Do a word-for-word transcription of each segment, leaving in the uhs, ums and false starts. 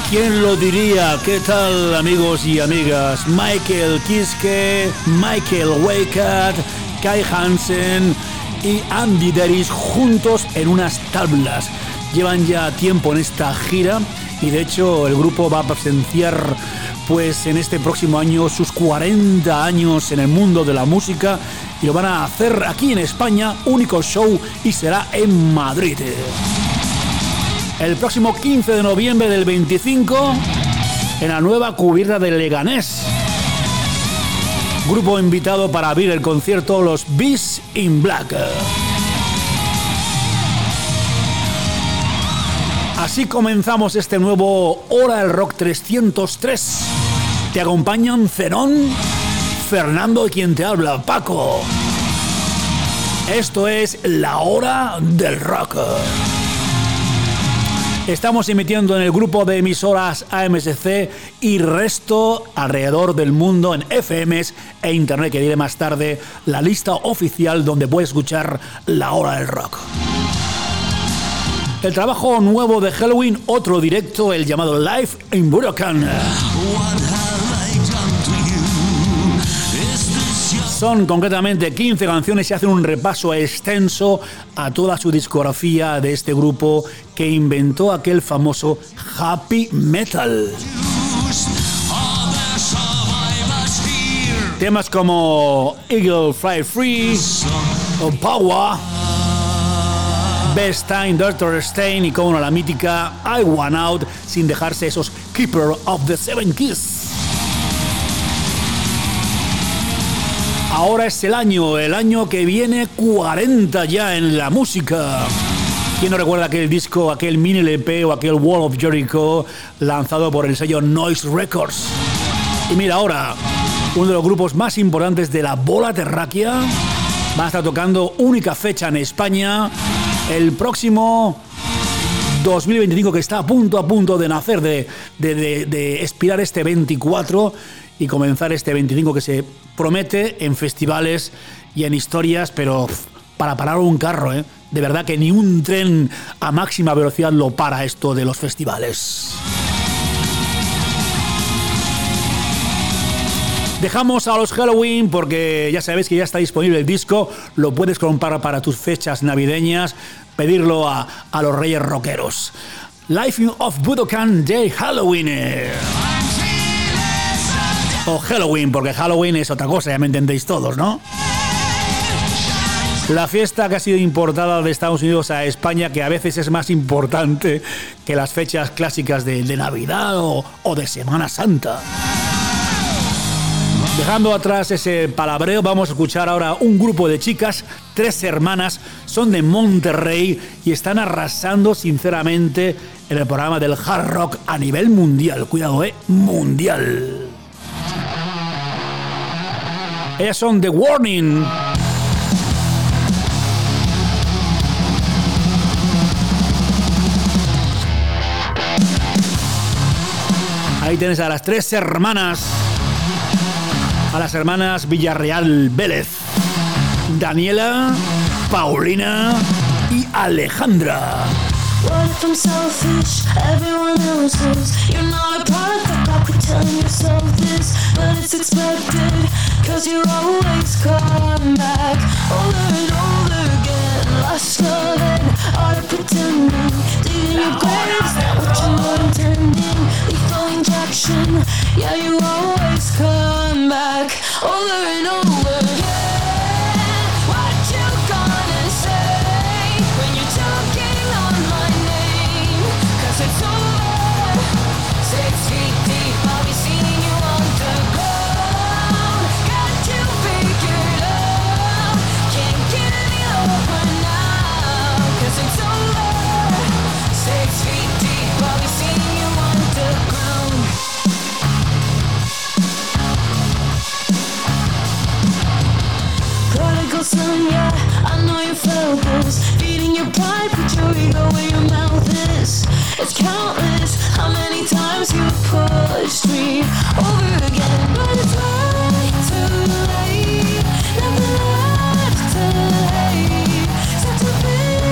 ¿Quién lo diría? ¿Qué tal, amigos y amigas? Michael Kiske, Michael Weikart, Kai Hansen y Andy Deris juntos en unas tablas. Llevan ya tiempo en esta gira y de hecho el grupo va a presenciar pues en este próximo año sus cuarenta años en el mundo de la música y lo van a hacer aquí en España, único show, y será en Madrid. El próximo quince de noviembre del veinticinco en la nueva cubierta de Leganés. Grupo invitado para abrir el concierto, los Beast in Black. Así comenzamos este nuevo Hora del Rock trescientos tres. Te acompañan Zenón, Fernando y quien te habla, Paco. Esto es la Hora del Rock. Estamos emitiendo en el grupo de emisoras A M S C y resto alrededor del mundo en F Ms e internet, que diré más tarde la lista oficial donde puedes escuchar la Hora del Rock. El trabajo nuevo de Helloween, otro directo, el llamado Live in Budokan. Son concretamente quince canciones y hacen un repaso extenso a toda su discografía de este grupo que inventó aquel famoso Happy Metal. Temas como Eagle Fly Free o Power, Best Time, Doctor Stein y como no la mítica I Want Out, sin dejarse esos Keeper of the Seven Keys. Ahora es el año, el año que viene cuarenta ya en la música. ¿Quién no recuerda aquel disco, aquel mini L P o aquel Wall of Jericho lanzado por el sello Noise Records? Y mira ahora, uno de los grupos más importantes de la bola terráquea va a estar tocando única fecha en España el próximo dos mil veinticinco, que está a punto a punto de nacer, de, de, de, de expirar este veinticuatro y comenzar este veinticinco, que se promete en festivales y en historias, pero pff, para parar un carro, ¿eh? De verdad que ni un tren a máxima velocidad lo para esto de los festivales. Dejamos a los Helloween porque ya sabéis que ya está disponible el disco, lo puedes comprar para tus fechas navideñas, pedirlo a, a los reyes rockeros. Life of Budokan de Helloween. O Halloween, porque Halloween es otra cosa, ya me entendéis todos, ¿no? La fiesta que ha sido importada de Estados Unidos a España, que a veces es más importante que las fechas clásicas de, de Navidad o, o de Semana Santa. Dejando atrás ese palabreo, vamos a escuchar ahora un grupo de chicas, tres hermanas, son de Monterrey y están arrasando sinceramente en el programa del hard rock a nivel mundial. Cuidado, eh, mundial. Ellas son The Warning. Ahí tienes a las tres hermanas. A las hermanas Villarreal Vélez. Daniela, Paulina y Alejandra. What if I'm selfish? Everyone else is. You're not a product of copy, telling yourself this, but it's expected, cause you're always come back over and over again. Lost your head, art of pretending, digging your grave, is that what you were intending? Lethal injection, yeah, you always come back over and over again. What you gonna say when you're talking on my name? Cause it's over, six feet deep, I'll be seeing you on the ground. Got you figured out, can't give me over now. Cause it's over, six feet deep, I'll be seeing you on the ground. Prodigal son, yeah, I know you felt this. Feeding your pride, put your ego where your mouth is. It's countless how many times you pushed me over again. But it's way too late, nothing left to hate. Such a bitter.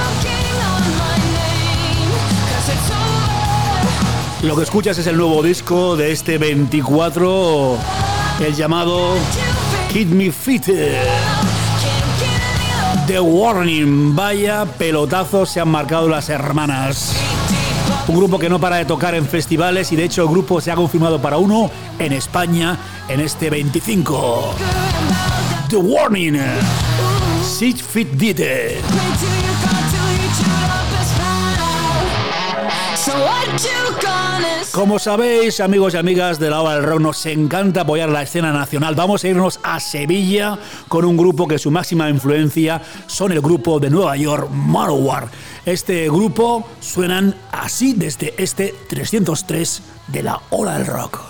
Lo que escuchas es el nuevo disco de este veinticuatro, el llamado Keep Me Fit. The Warning, vaya pelotazos se han marcado las hermanas. Un grupo que no para de tocar en festivales y de hecho el grupo se ha confirmado para uno en España en este veinticinco. The Warning, Six Feet Deep. Como sabéis, amigos y amigas de la hora del rock, nos encanta apoyar la escena nacional. Vamos a irnos a Sevilla con un grupo que su máxima influencia son el grupo de Nueva York, Manowar. Este grupo suenan así desde este trescientos tres de la hora del rock.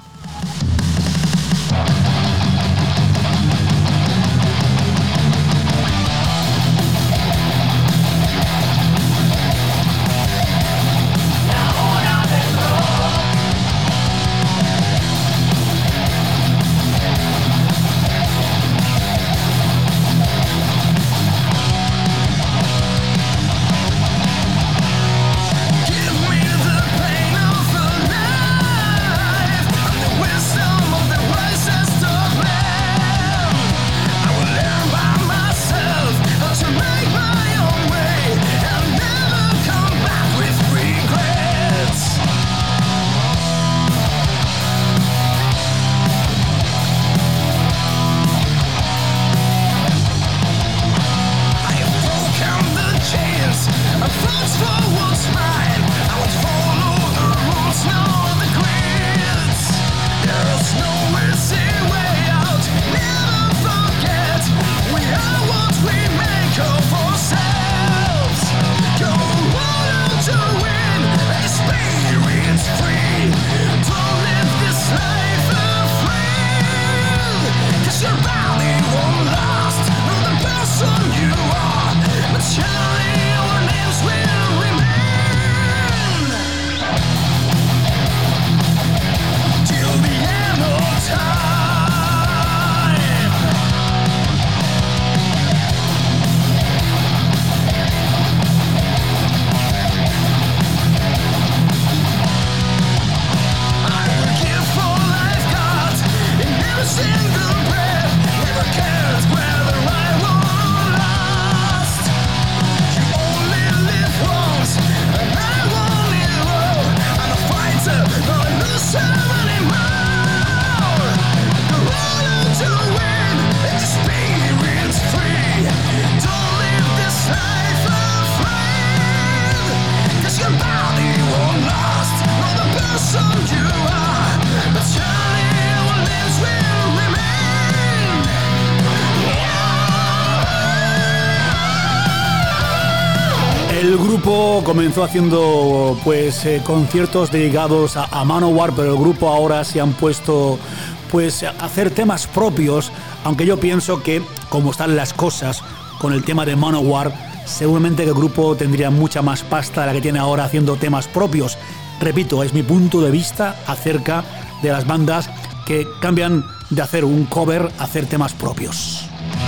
El grupo comenzó haciendo pues eh, conciertos dedicados a, a Manowar, pero el grupo ahora se han puesto pues a hacer temas propios, aunque yo pienso que como están las cosas con el tema de Manowar, seguramente que el grupo tendría mucha más pasta de la que tiene ahora haciendo temas propios. Repito, es mi punto de vista acerca de las bandas que cambian de hacer un cover a hacer temas propios.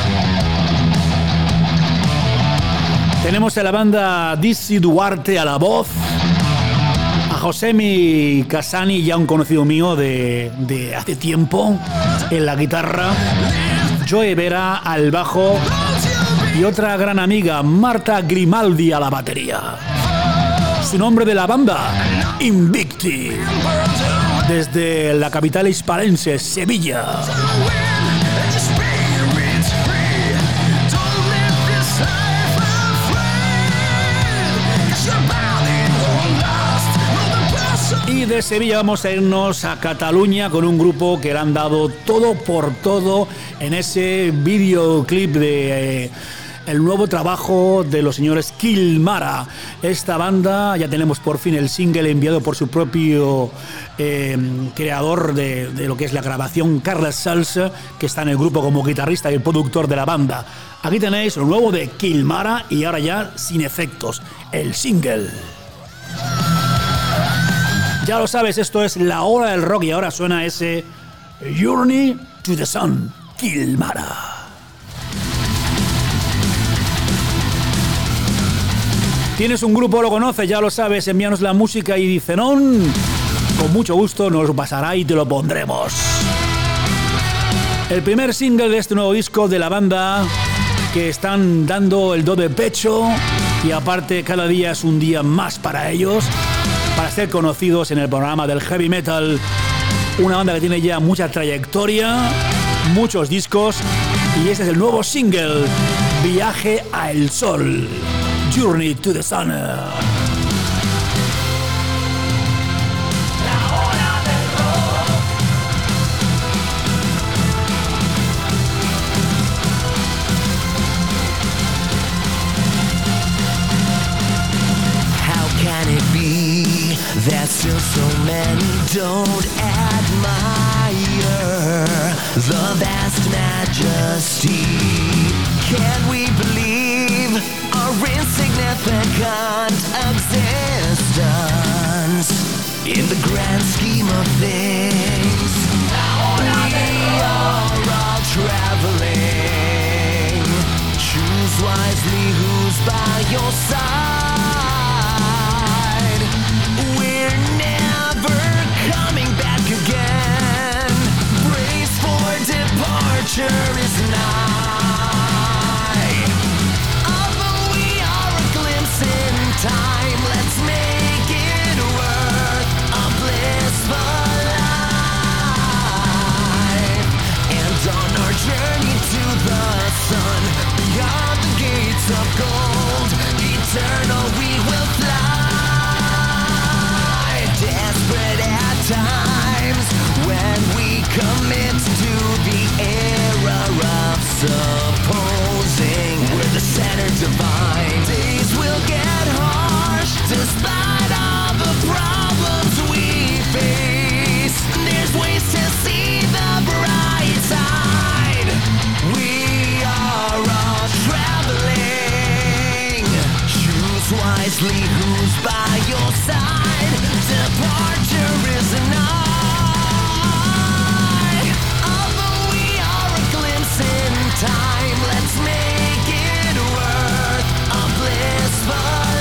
Tenemos a la banda Dizzy Duarte a la voz, a Josemi Casani, ya un conocido mío de, de hace tiempo, en la guitarra, Joe Vera al bajo y otra gran amiga, Marta Grimaldi, a la batería. Su nombre de la banda, Invicti, desde la capital hispalense, Sevilla. Y de Sevilla vamos a irnos a Cataluña con un grupo que le han dado todo por todo en ese videoclip de eh, el nuevo trabajo de los señores Kilmara. Esta banda, ya tenemos por fin el single enviado por su propio eh, creador de, de lo que es la grabación, Carles Salsa, que está en el grupo como guitarrista y el productor de la banda. Aquí tenéis lo nuevo de Kilmara y ahora ya sin efectos, el single. Ya lo sabes, esto es la hora del rock y ahora suena ese Journey to the Sun, Kilmara. Tienes un grupo, lo conoces, ya lo sabes, envíanos la música y dice no, con mucho gusto nos pasará y te lo pondremos. El primer single de este nuevo disco de la banda, que están dando el do de pecho y aparte cada día es un día más para ellos, para ser conocidos en el panorama del heavy metal. Una banda que tiene ya mucha trayectoria, muchos discos, y este es el nuevo single, Viaje al Sol, Journey to the Sun. That still so many don't admire the vast majesty. Can we believe our insignificant existence in the grand scheme of things? We are all traveling. Choose wisely who's by your side. Departure is nigh. Although we are a glimpse in time, let's make it worth a blissful life. And on our journey to the sun, beyond the gates of gold, eternal we will fly. Desperate at times when we commit to the error of supposing we're the center divine. Days will get harsh despite all the problems we face. There's ways to see the bright side. We are all traveling. Choose wisely who's by your side. Departure is enough. Time, let's make it worth a blissful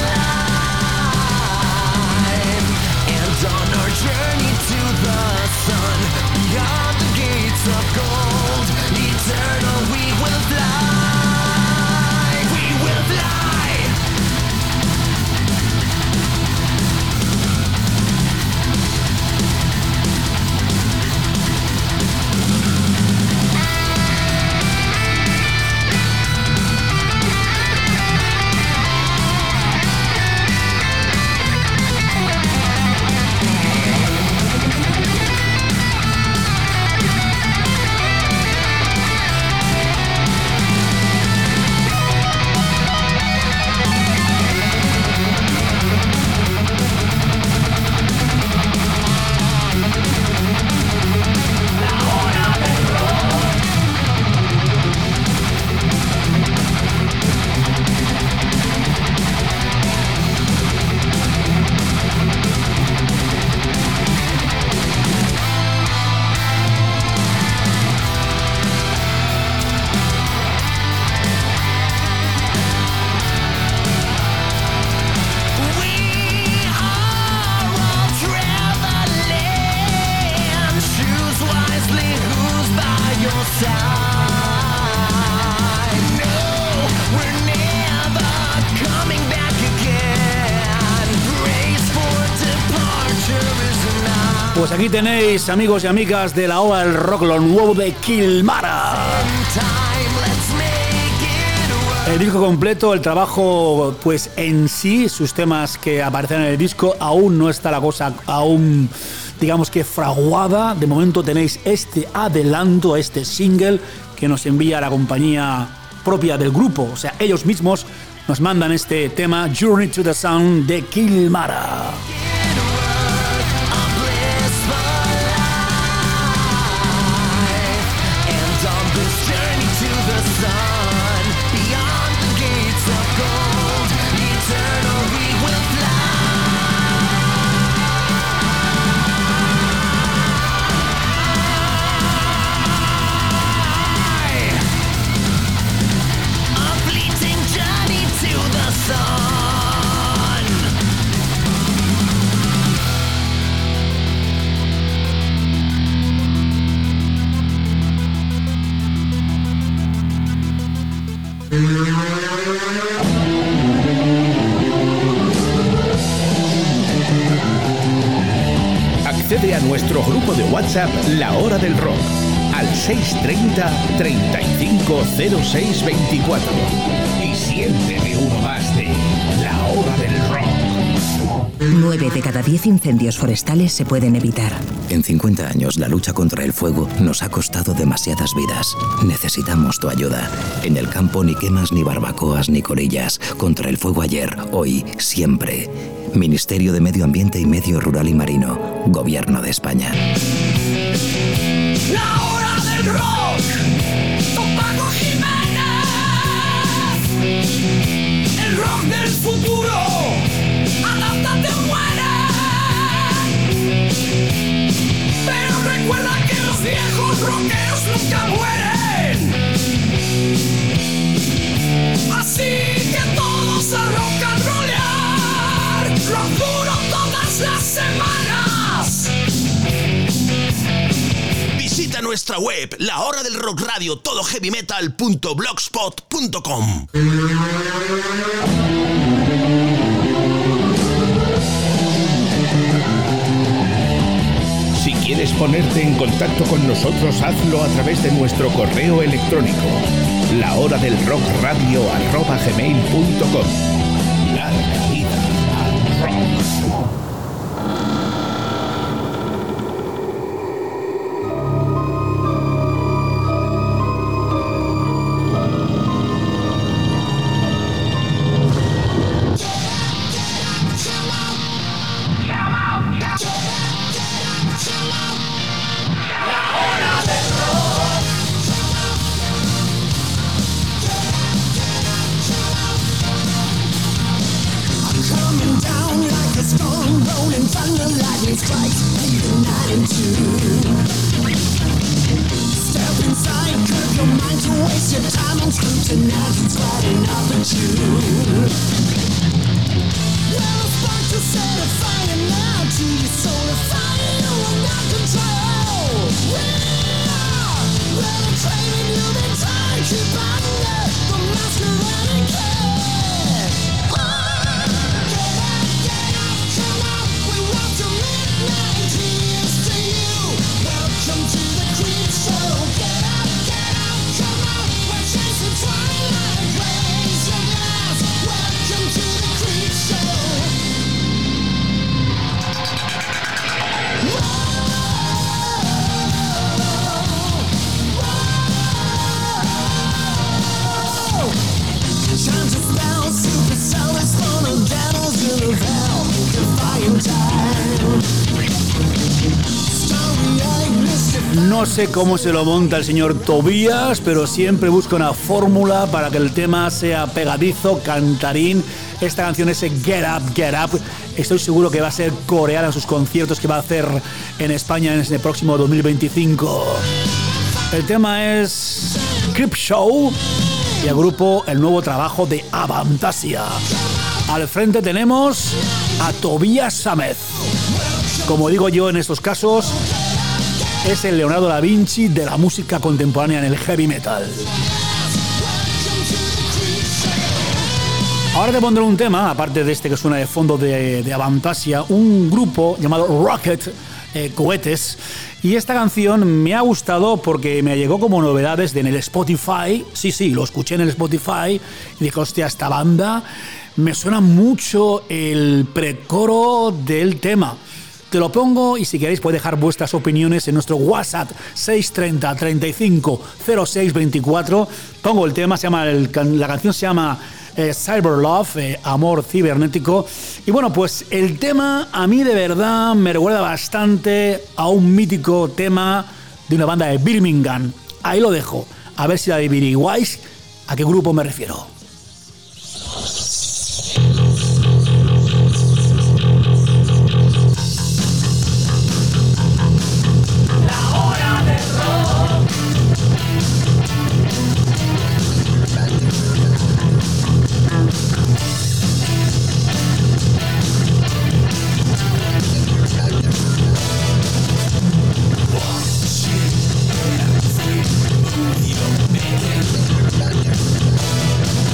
life. And on our journey to the sun, beyond the gates of gold, eternal we will fly. We will fly. Pues aquí tenéis, amigos y amigas de la Hora del Rock, lo nuevo de Kilmara. El disco completo, el trabajo pues en sí, sus temas que aparecen en el disco, aún no está la cosa aún, digamos que fraguada. De momento tenéis este adelanto, este single que nos envía la compañía propia del grupo, o sea, ellos mismos nos mandan este tema, Journey to the Sun de Kilmara. A fleeting journey to the sun. nuestro grupo de WhatsApp La Hora del Rock al seis treinta, treinta y cinco, cero seis veinticuatro y siéntete uno más de La Hora del Rock. Nueve de cada diez incendios forestales se pueden evitar. En cincuenta años, la lucha contra el fuego nos ha costado demasiadas vidas. Necesitamos tu ayuda. En el campo ni quemas, ni barbacoas, ni colillas. Contra el fuego ayer, hoy, siempre. Ministerio de Medio Ambiente y Medio Rural y Marino. Gobierno de España. La Hora del Rock con Paco Jiménez. El rock del futuro. Adáptate o muere. Pero recuerda que los viejos rockeros nunca mueren. Así que todos a rock and rollear. Rock duro todas las semanas. Visita nuestra web, La Hora del Rock Radio, todo heavy metal punto blogspot punto com. Si quieres ponerte en contacto con nosotros, hazlo a través de nuestro correo electrónico, lahoradelrockradio arroba gmail punto com. Larga vida al rock. No sé cómo se lo monta el señor Tobías, pero siempre busca una fórmula para que el tema sea pegadizo, cantarín. Esta canción es Get Up, Get Up. Estoy seguro que va a ser coreana en sus conciertos que va a hacer en España en este próximo dos mil veinticinco. El tema es Creepshow y el grupo, el nuevo trabajo de Avantasia. Al frente tenemos a Tobías Sámez. Como digo yo en estos casos, es el Leonardo da Vinci de la música contemporánea en el heavy metal. Ahora te pondré un tema, aparte de este que suena de fondo de, de Avantasia, un grupo llamado Rocket eh, Cohetes. Y esta canción me ha gustado porque me llegó como novedades de en el Spotify. Sí, sí, lo escuché en el Spotify y dije, hostia, esta banda me suena mucho el precoro del tema. Te lo pongo y si queréis podéis dejar vuestras opiniones en nuestro WhatsApp seis treinta, treinta y cinco, cero seis veinticuatro. Pongo el tema, se llama el, la canción se llama eh, Cyber Love, eh, Amor Cibernético. Y bueno, pues el tema a mí de verdad me recuerda bastante a un mítico tema de una banda de Birmingham. Ahí lo dejo, a ver si la adivináis a qué grupo me refiero. You're making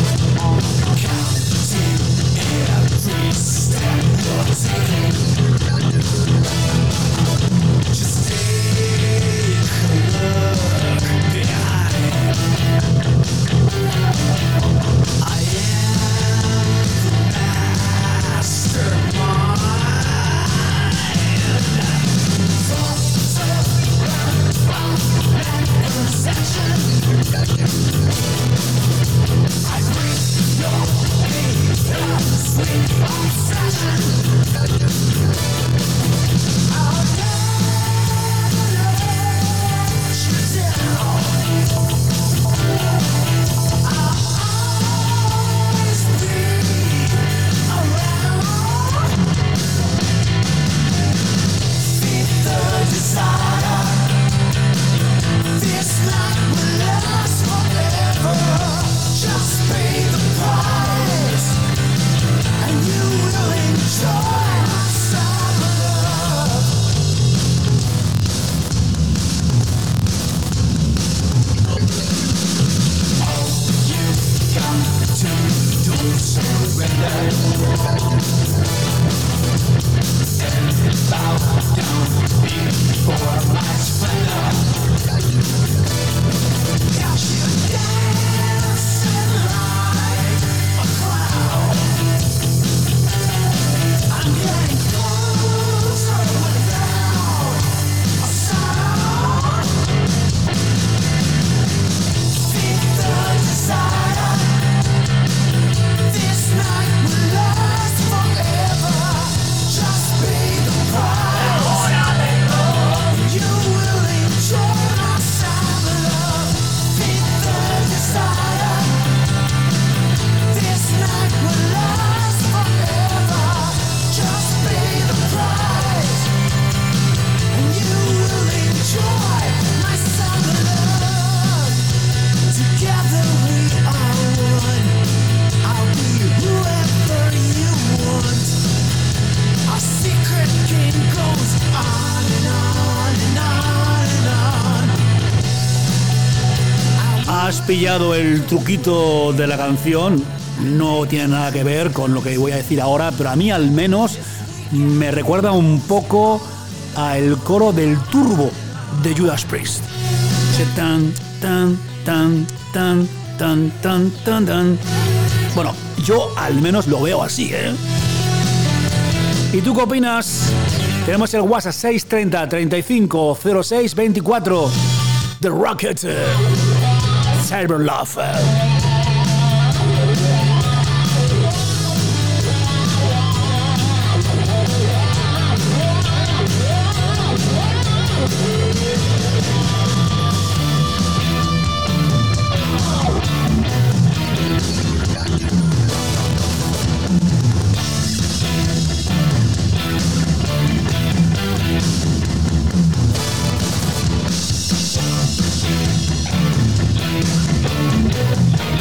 has pillado el truquito de la canción. No tiene nada que ver con lo que voy a decir ahora, pero a mí al menos me recuerda un poco al coro del Turbo de Judas Priest. Ese tan, tan, tan, tan, tan, tan, tan, tan. Bueno, yo al menos lo veo así, ¿eh? ¿Y tú qué opinas? Tenemos el WhatsApp seis treinta, treinta y cinco, cero seis veinticuatro. The Rocket. Cyber Love. We'll be right back.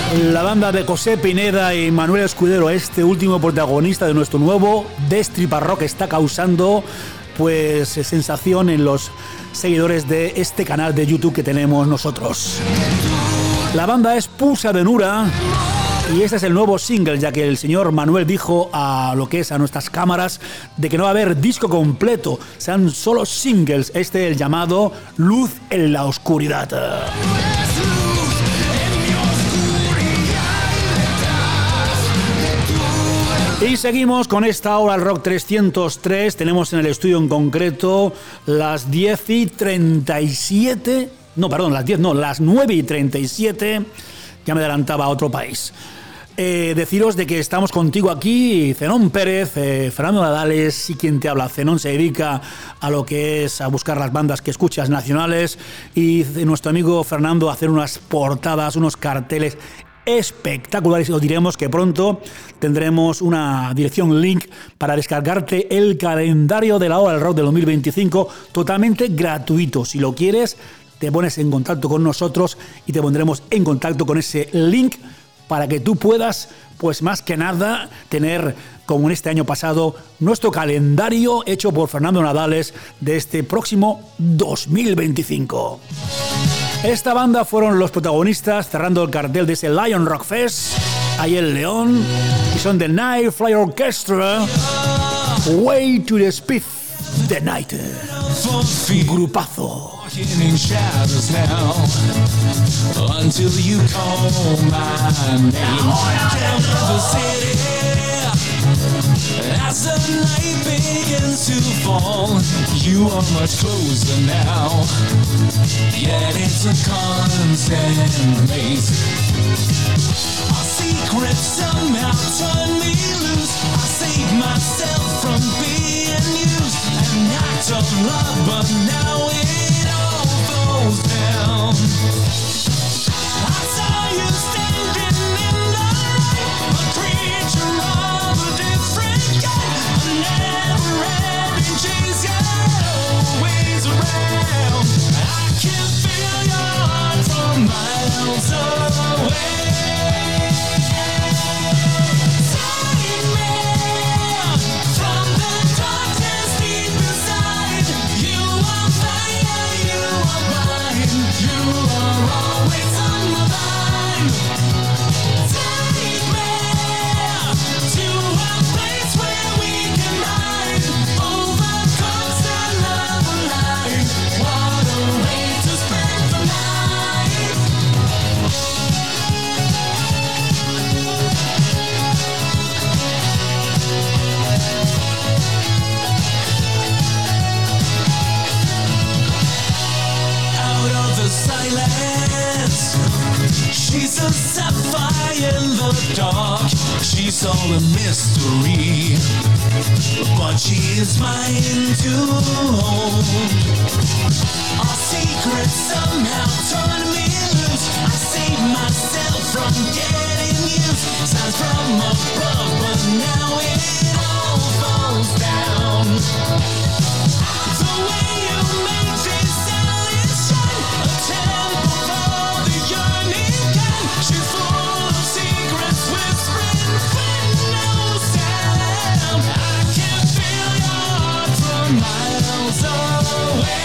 La banda de José Pineda y Manuel Escudero, este último protagonista de nuestro nuevo Destripa Rock, está causando pues sensación en los seguidores de este canal de YouTube que tenemos nosotros. La banda es Pusa Venura y este es el nuevo single, ya que el señor Manuel dijo a lo que es a nuestras cámaras de que no va a haber disco completo, sean solo singles. Este es el llamado Luz en la Oscuridad. Y seguimos con esta hora al Rock trescientos tres. Tenemos en el estudio en concreto las diez y treinta y siete. No, perdón, las diez, no, las nueve y treinta y siete. Ya me adelantaba a otro país. Eh, deciros de que estamos contigo aquí, Zenón Pérez, eh, Fernando Nadales y quien te habla. Zenón se dedica a lo que es a buscar las bandas que escuchas nacionales y nuestro amigo Fernando a hacer unas portadas, unos carteles espectaculares. Os diremos que pronto tendremos una dirección link para descargarte el calendario de la hora del rock del dos mil veinticinco totalmente gratuito. Si lo quieres, te pones en contacto con nosotros y te pondremos en contacto con ese link para que tú puedas, pues más que nada, tener, como en este año pasado, nuestro calendario hecho por Fernando Nadales de este próximo dos mil veinticinco. Esta banda fueron los protagonistas cerrando el cartel de ese Lion Rock Fest ahí en León, y son The Night Fly Orchestra, Way to the Speed the Night. Grupazo. In shadows now until you call my name. Down the city as the night begins to fall, you are much closer now, yet it's a constant maze. Our secrets somehow turn me loose. I save myself from being used, an act of love, but now it all falls down. I saw you standing in the light, a creature of a different kind, a never-ending chase, yet always around. I can feel your heart from miles away. She's a sapphire in the dark, she's all a mystery, but she is mine to hold. Our secrets somehow turn me loose, I save myself from getting used. Sounds from above, but now it all falls down. The way you make this silence shine, a temple for the yearning. She's full of secrets, whispering with no sound. I can feel your heart from miles away.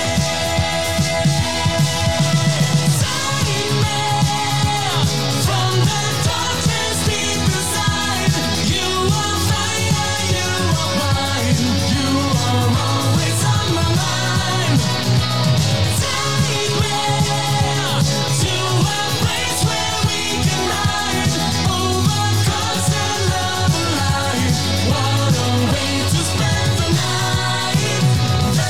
Take me from the darkness deep inside. You are fire, you are mine. You are always on my mind. Take me to a place where we can ride over constant love life. What a way to spend the night, the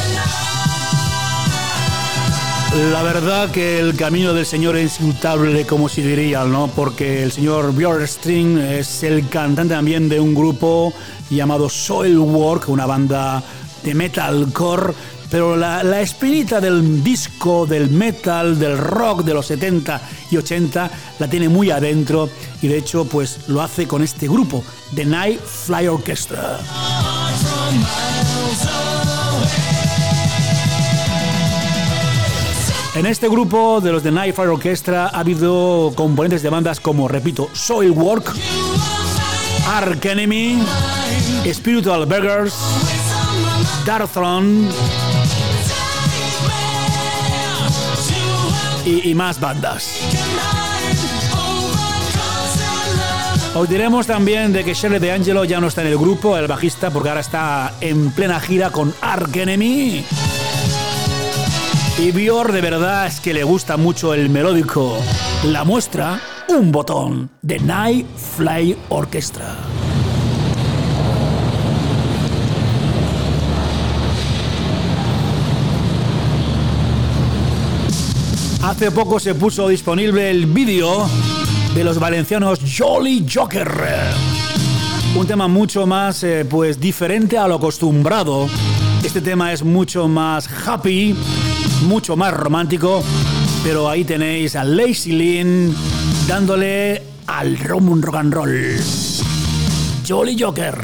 night. La verdad que el camino del señor es inmutable, como se diría, ¿no? Porque el señor Björnstring es el cantante también de un grupo llamado Soilwork, una banda de metalcore. Pero la, la espinita del disco, del metal, del rock de los setenta y ochenta la tiene muy adentro, y de hecho pues lo hace con este grupo, The Night Fly Orchestra. En este grupo de los The Nightfire Orchestra ha habido componentes de bandas como, repito, Soilwork, Arch Enemy, Spiritual Beggars, Darkthrone y, y más bandas. Os diremos también de que Shirley D'Angelo ya no está en el grupo, el bajista, porque ahora está en plena gira con Arch Enemy. Y Björk de verdad es que le gusta mucho el melódico. La muestra, un botón de Nightfire Orchestra. Hace poco se puso disponible el vídeo de los valencianos Jolly Joker. Un tema mucho más eh, pues diferente a lo acostumbrado. Este tema es mucho más happy, mucho más romántico, pero ahí tenéis a Lazy Lynn dándole al rum rock and roll. Jolly Joker.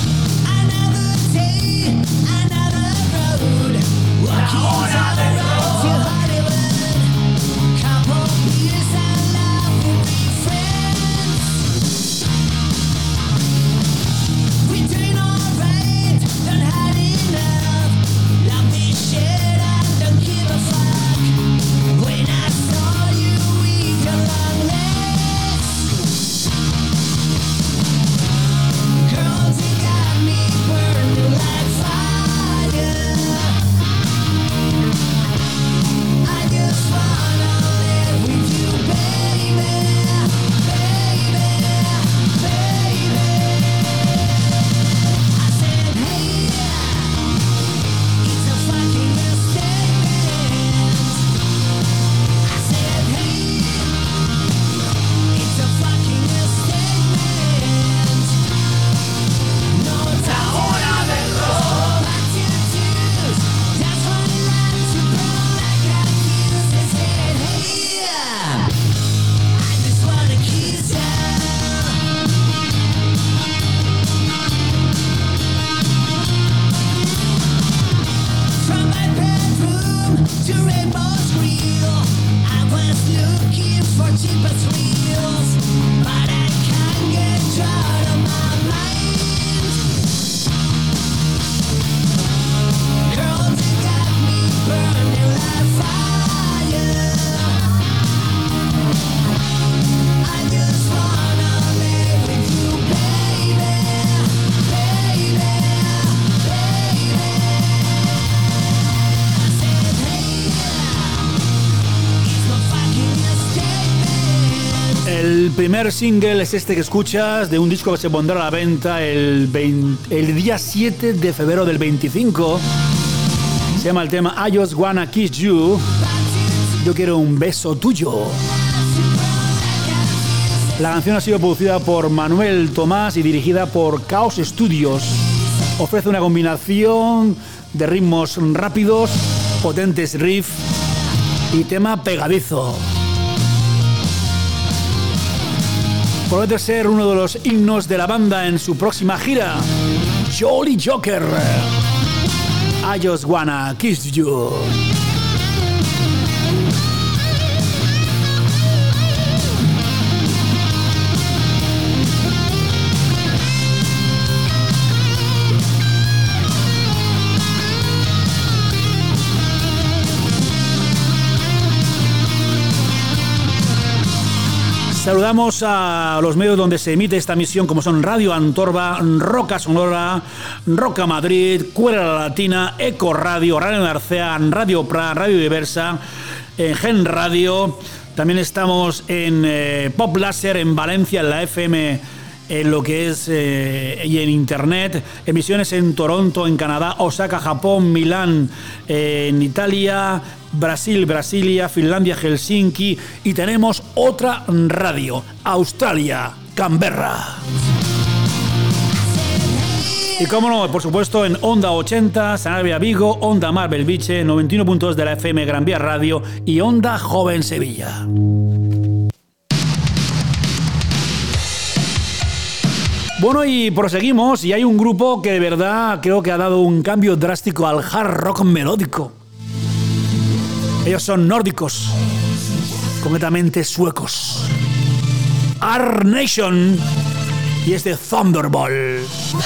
El primer single es este que escuchas, de un disco que se pondrá a la venta el, veinte, el día siete de febrero del veinticinco. Se llama el tema I Just Wanna Kiss You. Yo quiero un beso tuyo. La canción ha sido producida por Manuel Tomás y dirigida por Chaos Studios. Ofrece una combinación de ritmos rápidos, potentes riffs y tema pegadizo. Promete ser uno de los himnos de la banda en su próxima gira. Jolly Joker. I Just Wanna Kiss You. Saludamos a los medios donde se emite esta emisión, como son Radio Antorba, Roca Sonora, Roca Madrid, Cuera Latina, Eco Radio, Radio Narcea, Radio Pra, Radio Diversa, en Gen Radio. También estamos en eh, Pop Láser en Valencia, en la F M, en lo que es eh, y en internet. Emisiones en Toronto, en Canadá, Osaka, Japón, Milán, eh, en Italia, Brasil, Brasilia, Finlandia, Helsinki, y tenemos otra radio, Australia, Canberra. Y cómo no, por supuesto, en Onda ochenta, Sanabria Vigo, Onda Mar Belviche, noventa y uno punto dos de la F M Gran Vía Radio y Onda Joven Sevilla. Bueno, y proseguimos, y hay un grupo que de verdad creo que ha dado un cambio drástico al hard rock melódico. Ellos son nórdicos, concretamente suecos. Arr Nation y es de Thunderball.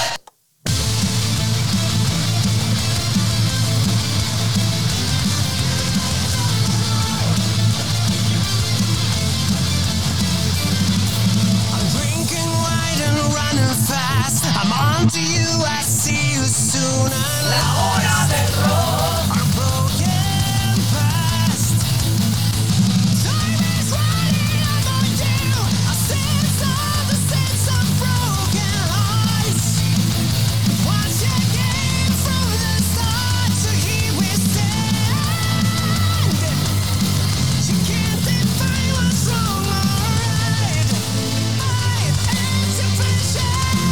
To you, I see you soon. La hora del rock. Our broken past. Time is running out on you. A sense of the sense of broken hearts. Once you came from the start, so here we stand. You can't define what's wrong or right. Fight anticipation.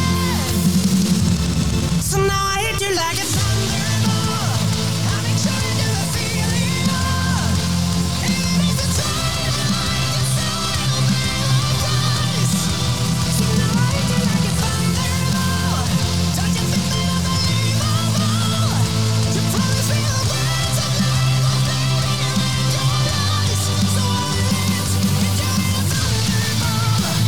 So now I hit you like a thunderbolt. I make sure you do the feeling. It is the time I can say it'll be alright. So now I hit you like a thunderbolt. Don't you think that I'm unbelievable? You promised me the words of life will fade in your eyes. So I hit you like a thunderbolt.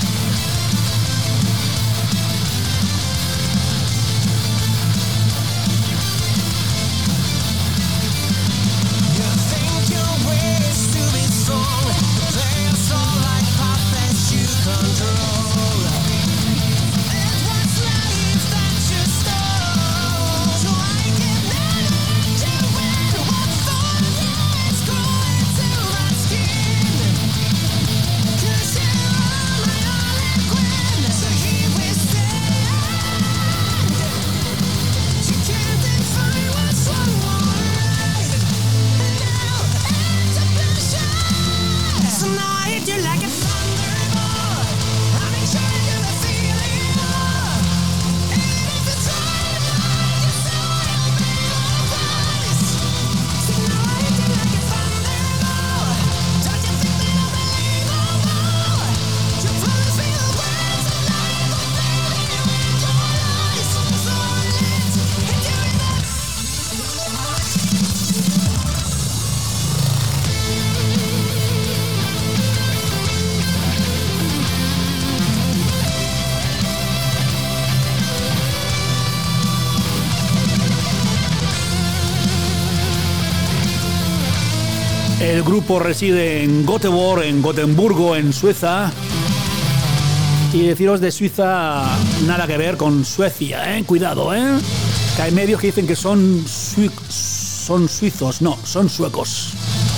El grupo reside en Göteborg, en Gotemburgo, en Suiza. Y deciros de Suiza, nada que ver con Suecia, ¿eh? Cuidado, ¿eh? Que hay medios que dicen que son, sui- son suizos. No, son suecos.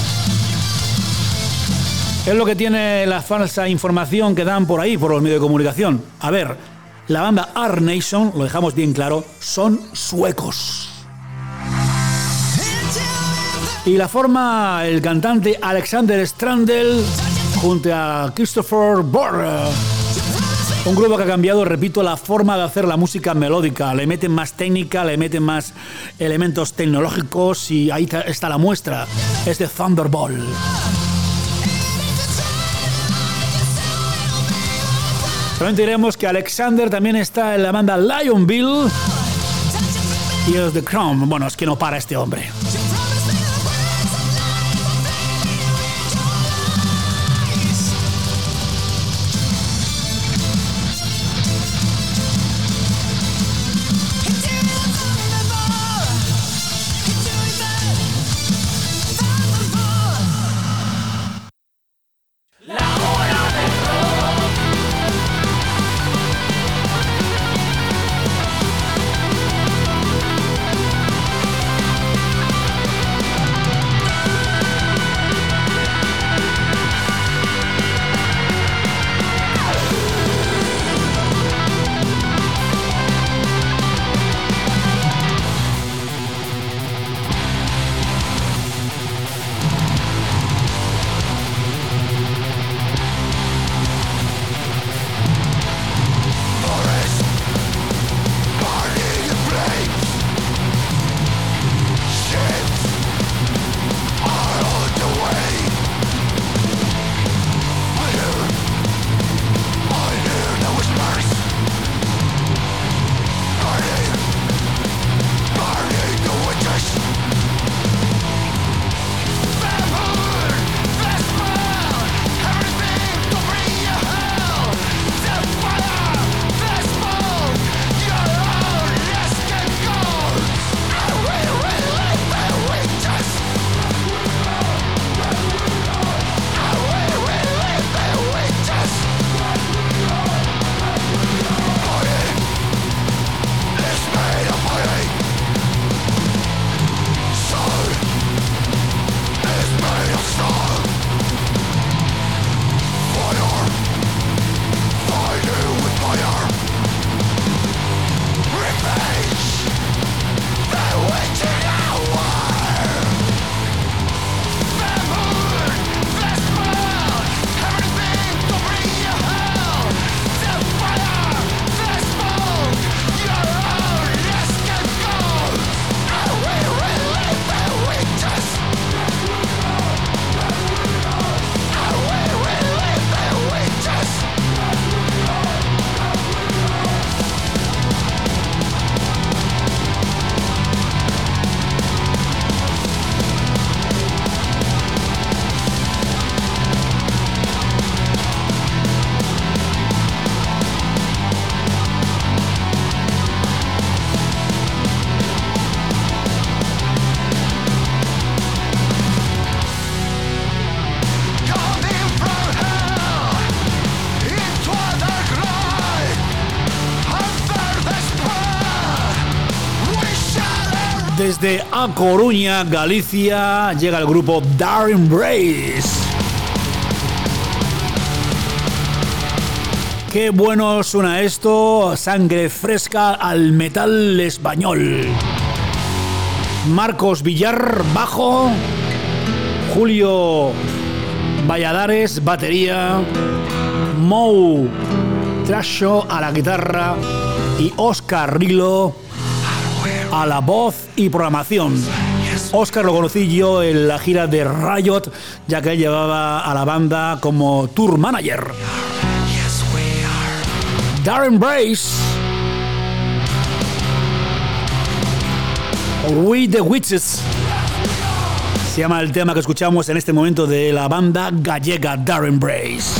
Es lo que tiene la falsa información que dan por ahí, por los medios de comunicación. A ver, la banda Arr Nation, lo dejamos bien claro, son suecos. Y la forma el cantante Alexander Strandel junto a Christopher Borr. Un grupo que ha cambiado, repito, la forma de hacer la música melódica. Le meten más técnica, le meten más elementos tecnológicos y ahí está la muestra. Es de Thunderball. También diremos que Alexander también está en la banda Lionville y es The Crown. Bueno, es que no para este hombre. Desde A Coruña, Galicia, llega el grupo Dark Embrace. Qué bueno suena esto, sangre fresca al metal español. Marcos Villar, bajo. Julio Valladares, batería. Mou Trasho a la guitarra. Y Óscar Rilo a la voz y programación. Óscar lo conocí yo en la gira de Riot, ya que él llevaba a la banda como tour manager. Dark Embrace, We the Witches, se llama el tema que escuchamos en este momento de la banda gallega Dark Embrace.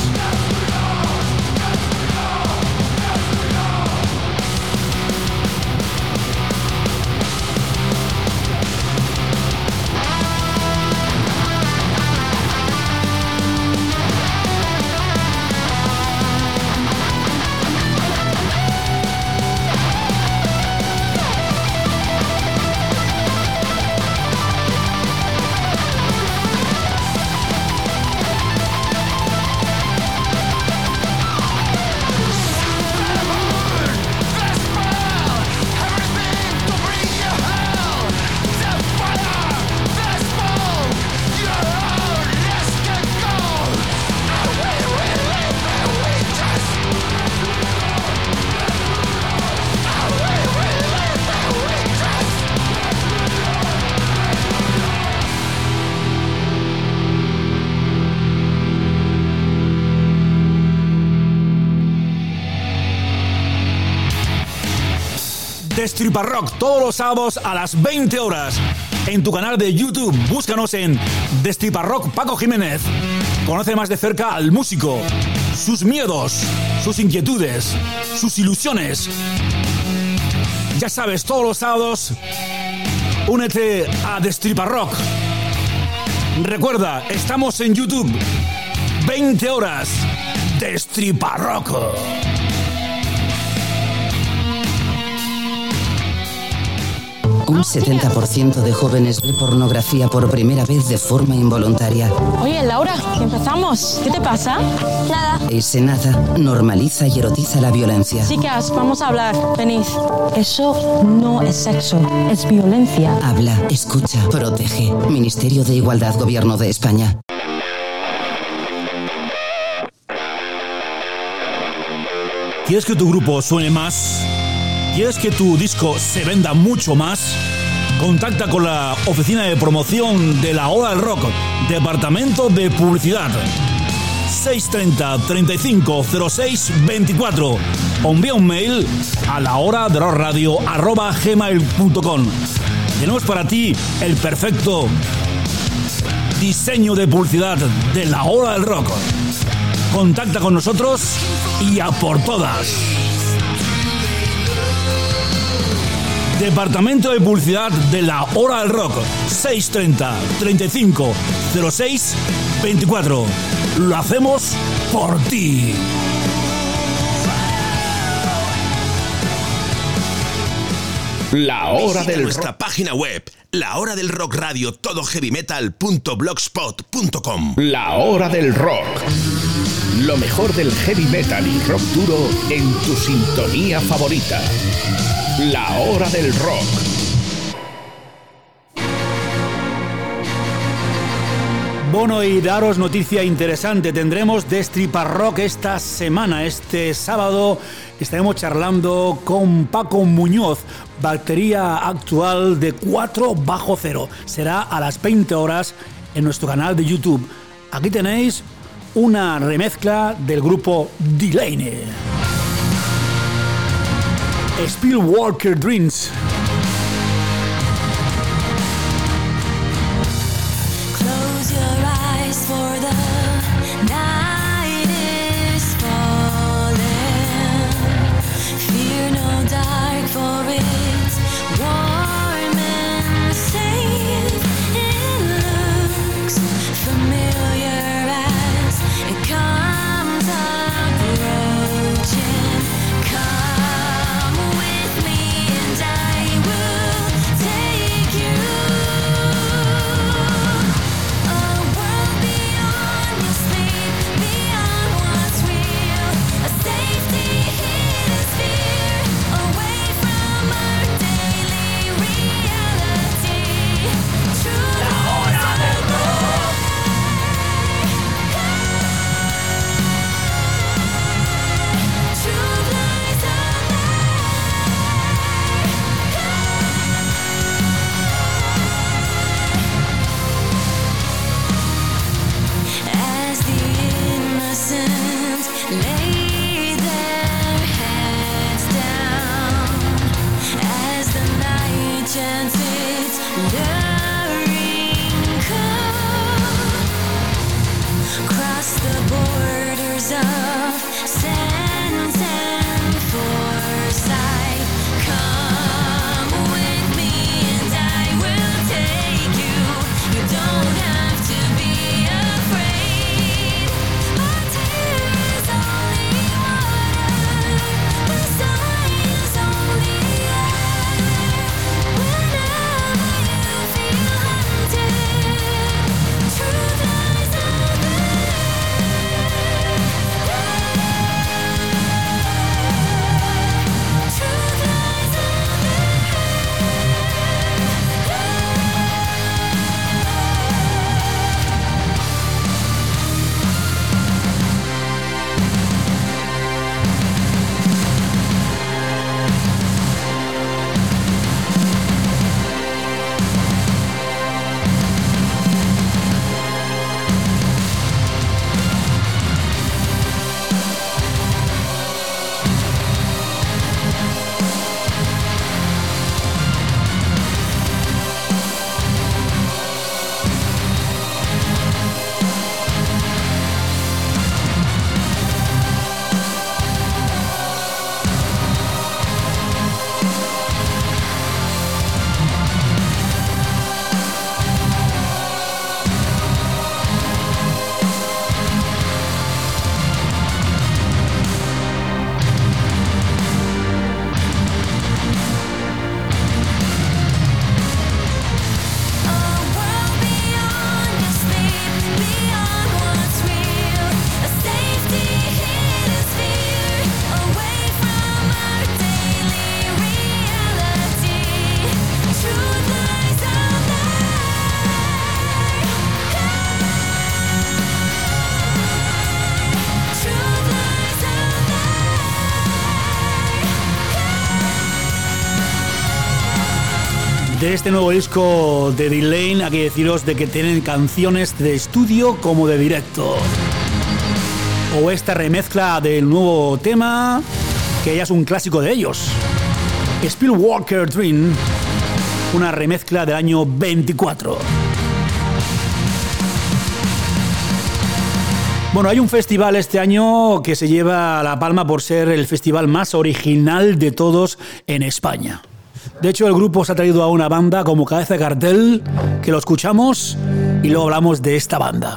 Destriparrock todos los sábados a las veinte horas en tu canal de YouTube. Búscanos en Destriparrock Paco Jiménez. Conoce más de cerca al músico, sus miedos, sus inquietudes, sus ilusiones. Ya sabes, todos los sábados únete a Destriparrock. Recuerda, estamos en YouTube. veinte horas. Destriparrock. Un setenta por ciento de jóvenes ve pornografía por primera vez de forma involuntaria. Oye, Laura, empezamos. ¿Qué te pasa? Nada. Ese nada normaliza y erotiza la violencia. Chicas, vamos a hablar. Venid. Eso no es sexo, es violencia. Habla, escucha, protege. Ministerio de Igualdad, Gobierno de España. ¿Quieres que tu grupo suene más? ¿Quieres que tu disco se venda mucho más? Contacta con la oficina de promoción de La Hora del Rock, Departamento de Publicidad. seis treinta, treinta y cinco, cero seis, veinticuatro. O envía un mail a lahoradelrockradio arroba gmail punto com. Tenemos para ti el perfecto diseño de publicidad de La Hora del Rock. Contacta con nosotros y a por todas. Departamento de Publicidad de La Hora del Rock, seis treinta, treinta y cinco, cero seis, veinticuatro. Lo hacemos por ti. La Hora Visita del nuestra Rock. página web, la hora del rock radio todo heavy metal punto blogspot punto com. La Hora del Rock. Lo mejor del heavy metal y rock duro en tu sintonía favorita. La Hora del Rock. Bueno, y daros noticia interesante. Tendremos Destriparrock esta semana. Este sábado estaremos charlando con Paco Muñoz, batería actual de cuatro bajo cero. Será a las veinte horas en nuestro canal de YouTube. Aquí tenéis una remezcla del grupo Delaney. Spillwalker Dreams. Close your eyes for the night is falling. Fear no dark, for it's warm and safe. It looks familiar as it comes approaching. Come with me and I De este nuevo disco de D-Lane hay que deciros de que tienen canciones de estudio como de directo. O esta remezcla del nuevo tema, que ya es un clásico de ellos. Spillwalker Dream, una remezcla del año veinticuatro. Bueno, hay un festival este año que se lleva la palma por ser el festival más original de todos en España. De hecho, el grupo se ha traído a una banda como Cabeza de Cartel, que lo escuchamos y luego hablamos de esta banda.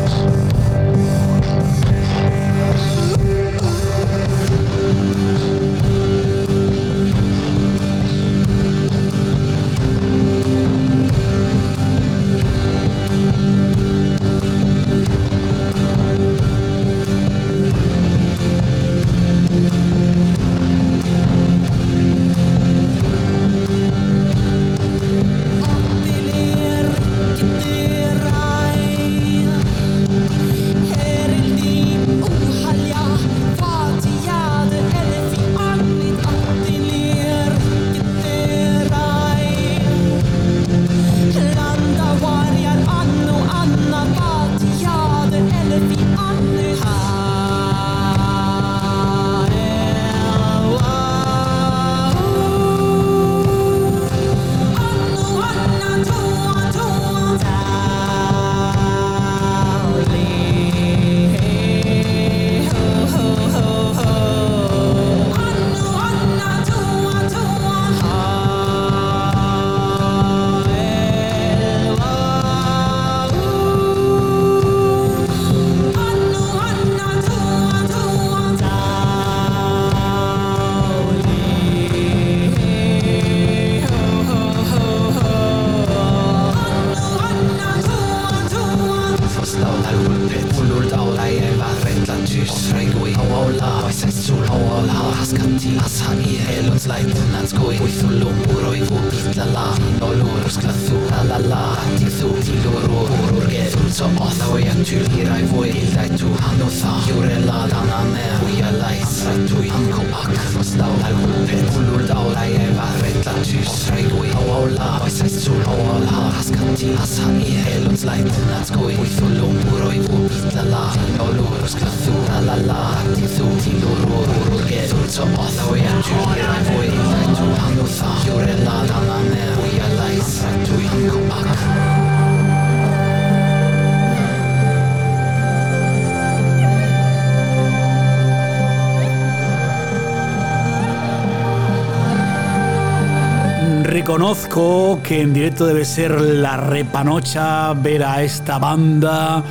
Reconozco que en directo debe ser la repanocha ver a esta banda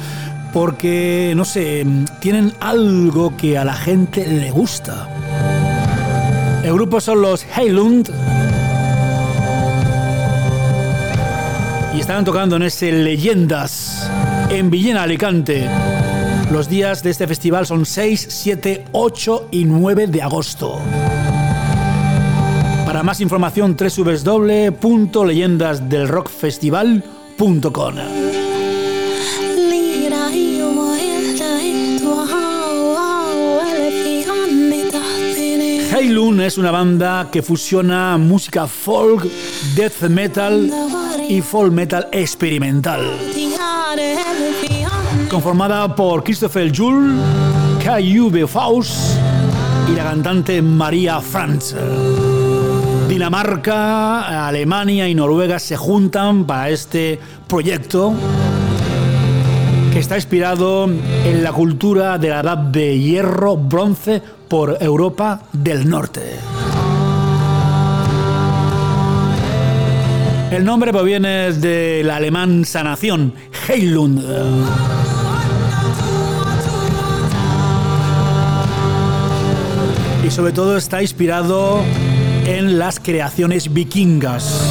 porque, no sé, tienen algo que a la gente le gusta. El grupo son los Heylund y estarán tocando en ese Leyendas en Villena, Alicante. Los días de este festival son seis, siete, ocho y nueve de agosto. Para más información, doble u doble u doble u punto leyendas del rock festival punto com. Heylund es una banda que fusiona música folk, death metal y folk metal experimental. Conformada por Christopher Juhl, K V Faust y la cantante María Franz. Dinamarca, Alemania y Noruega se juntan para este proyecto que está inspirado en la cultura de la edad de hierro, bronce por Europa del Norte. El nombre proviene del alemán sanación, Heilung. Y sobre todo está inspirado en las creaciones vikingas.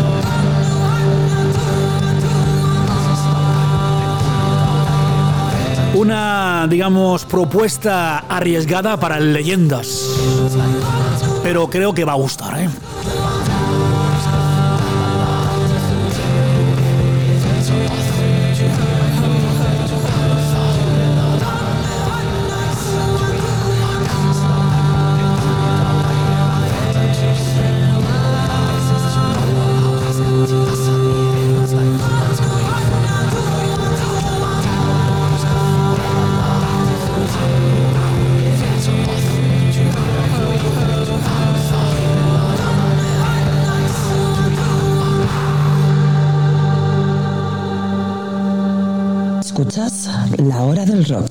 Una, digamos, propuesta arriesgada para Leyendas, pero creo que va a gustar, ¿eh? La hora del rock.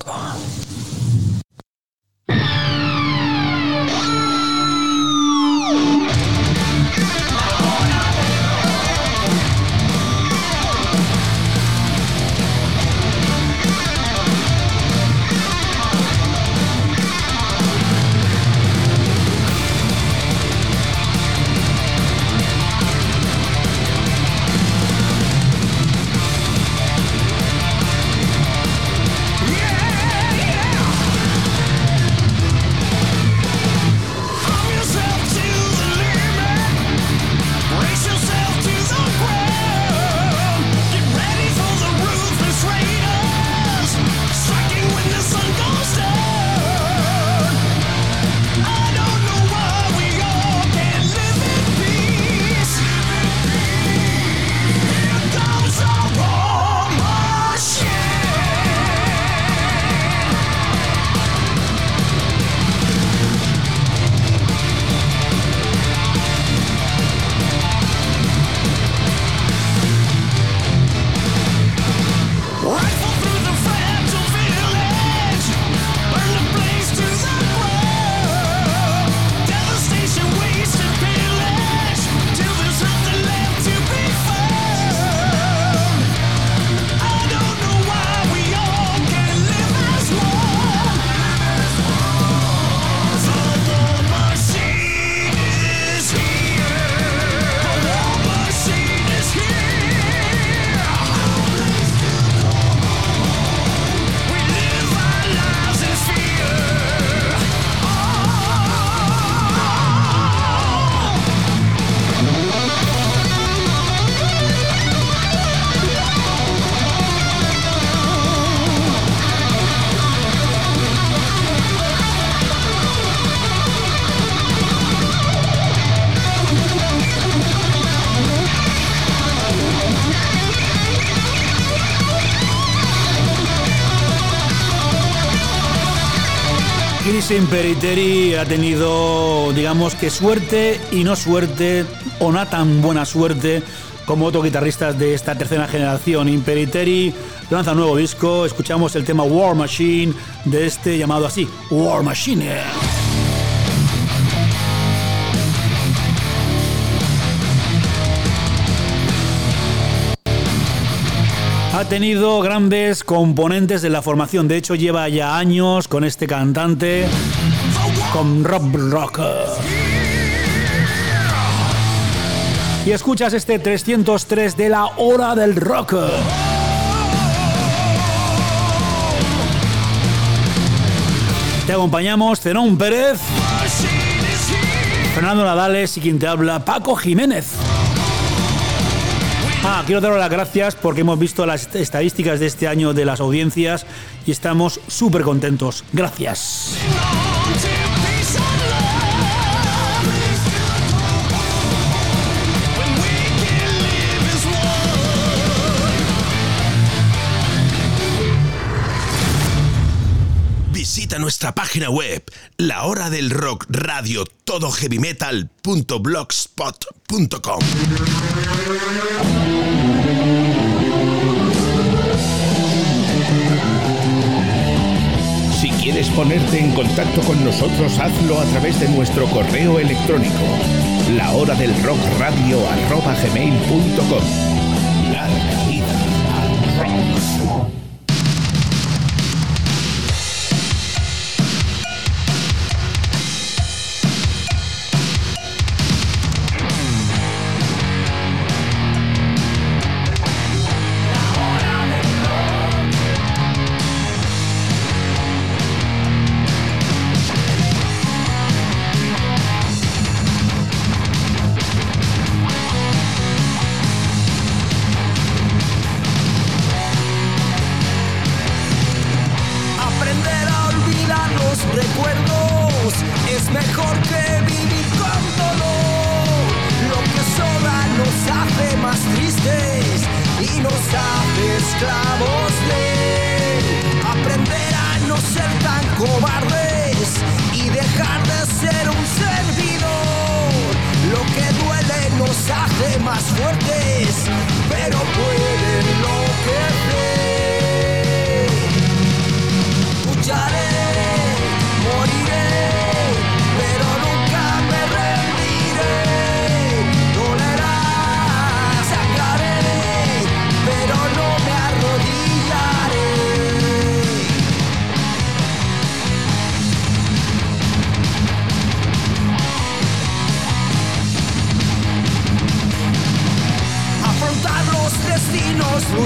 Chris Impellitteri ha tenido, digamos que suerte y no suerte, o no tan buena suerte como otros guitarristas de esta tercera generación. Impellitteri lanza un nuevo disco, escuchamos el tema War Machine de este llamado así, War Machine. Ha tenido grandes componentes de la formación, de hecho lleva ya años con este cantante, con Rob Rock. Y escuchas este trescientos tres de la hora del rock. Te acompañamos Zenón Pérez, Fernando Nadales y quien te habla, Paco Jiménez. Ah, quiero daros las gracias porque hemos visto las estadísticas de este año de las audiencias y estamos súper contentos. Gracias. Visita nuestra página web, la hora del rock radio todo heavy metal punto blogspot punto com. Si quieres ponerte en contacto con nosotros, hazlo a través de nuestro correo electrónico, la hora del rock radio arroba gmail punto com. Larga vida al rock.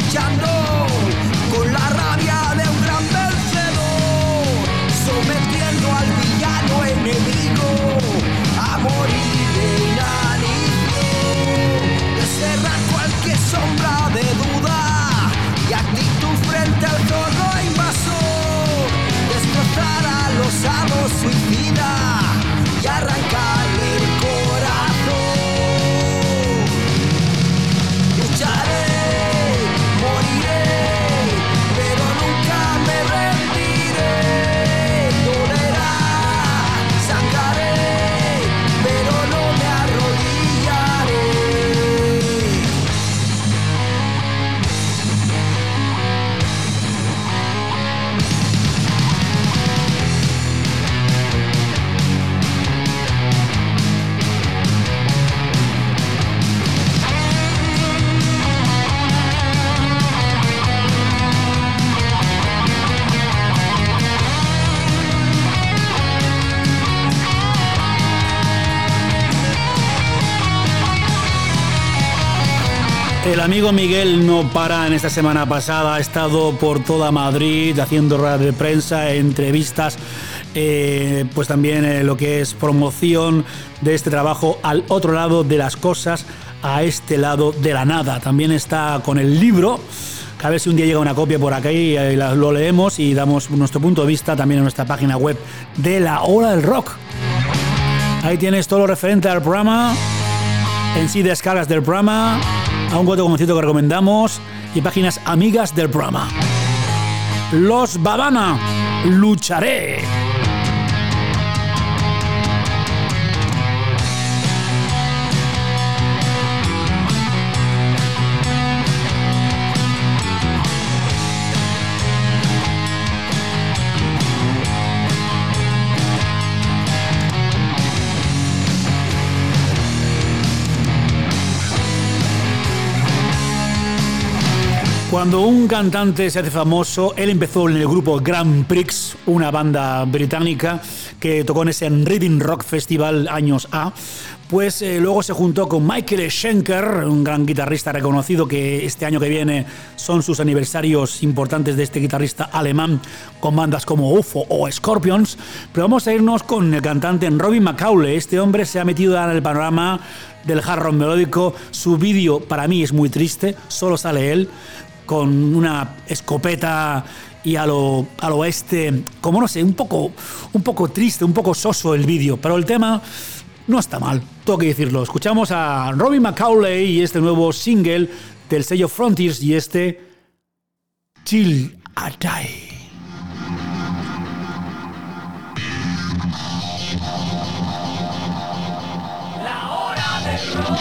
luchando con la rabia de un gran vencedor, sometiendo al villano enemigo a morir de inanición, desterrar cualquier sombra de duda y actitud frente al zorro invasor, destrozar a los amos suicidas y arrancarle el corazón. Lucharé, moriré, pero nunca me rendiré. Dolerá, sangraré, pero no me arrodillaré. El amigo Miguel no para en esta semana pasada, ha estado por toda Madrid haciendo ruedas de prensa, entrevistas, eh, pues también eh, lo que es promoción de este trabajo al otro lado de las cosas, a este lado de la nada. También está con el libro, que a ver si un día llega una copia por aquí y eh, lo leemos y damos nuestro punto de vista también en nuestra página web de La Hora del Rock. Ahí tienes todo lo referente al programa, en sí descargas del programa, a un cuatro concierto que recomendamos y páginas amigas del programa. Los Babana, lucharé. Cuando un cantante se hace famoso, él empezó en el grupo Grand Prix, una banda británica que tocó en ese Reading Rock Festival años A, pues eh, luego se juntó con Michael Schenker, un gran guitarrista reconocido que este año que viene son sus aniversarios importantes de este guitarrista alemán con bandas como U F O o Scorpions, pero vamos a irnos con el cantante Robbie McAuley. Este hombre se ha metido en el panorama del hard rock melódico. Su vídeo para mí es muy triste, solo sale él con una escopeta y a lo, a lo este, como no sé, un poco, un poco triste, un poco soso el vídeo, pero el tema no está mal, tengo que decirlo. Escuchamos a Robbie McAuley y este nuevo single del sello Frontiers y este Till I Die. La hora del rock.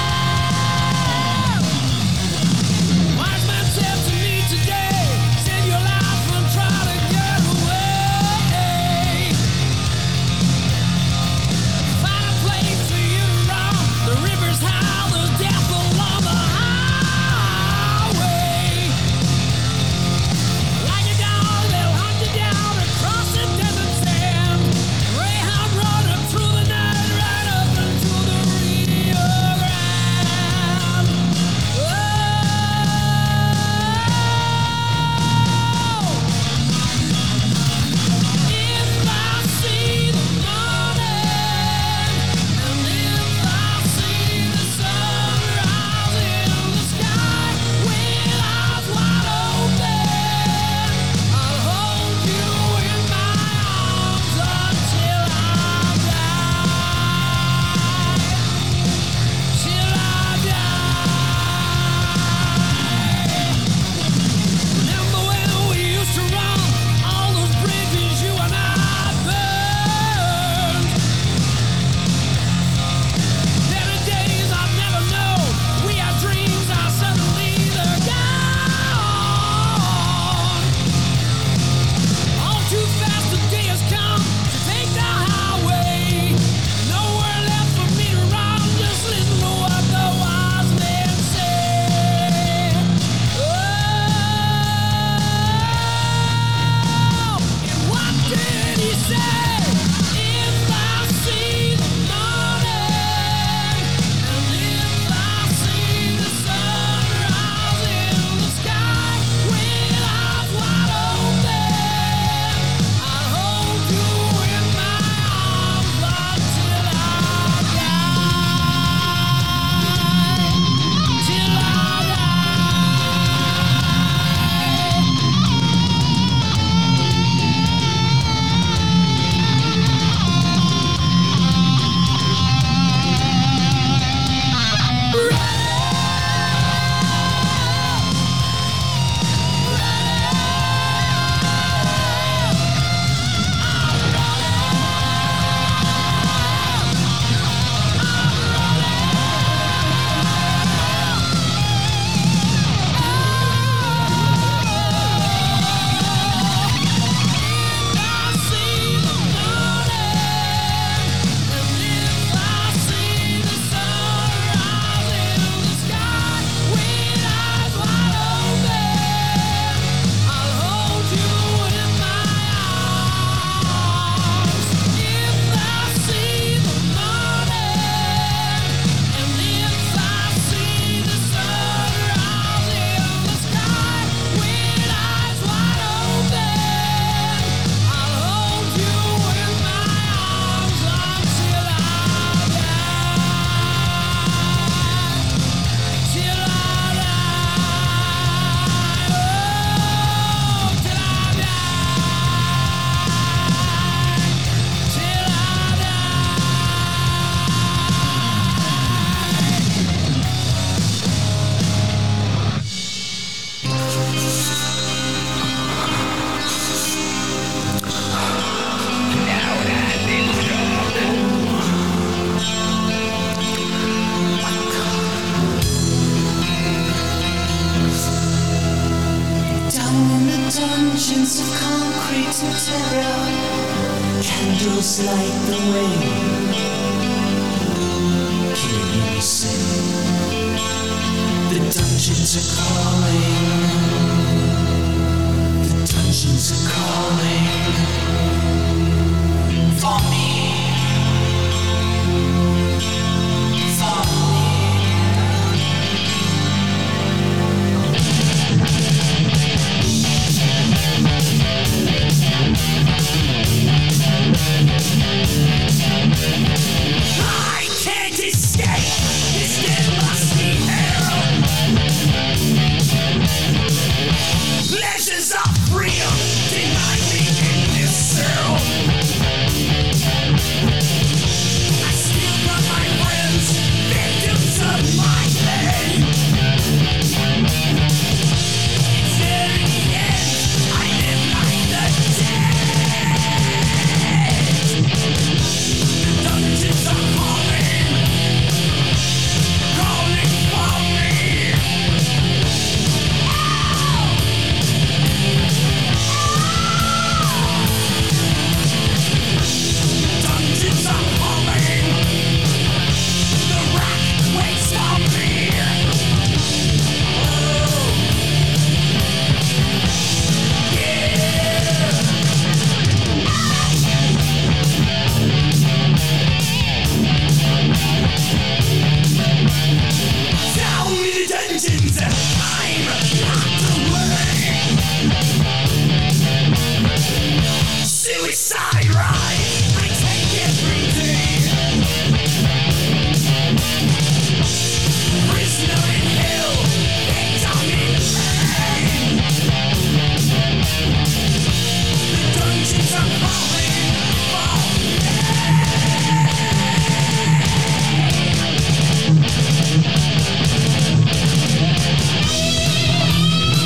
Wise man said to me today, said you dungeons of concrete and terror, candles light the way. Can you hear me sing? The dungeons are calling. The dungeons are calling for me. For me. I can't escape this nasty hell. Pleasures of freedom deny me in this cell. I steal from my friends, victims of my pain. Instead in the end, I live like the dead. Dungeons are calling, calling for me. Dungeons are calling, the rack waits for me. Down in the dungeons, I'm locked away. Suicide ride, I take every day. Prisoner in hell, victim in pain. The dungeons are calling for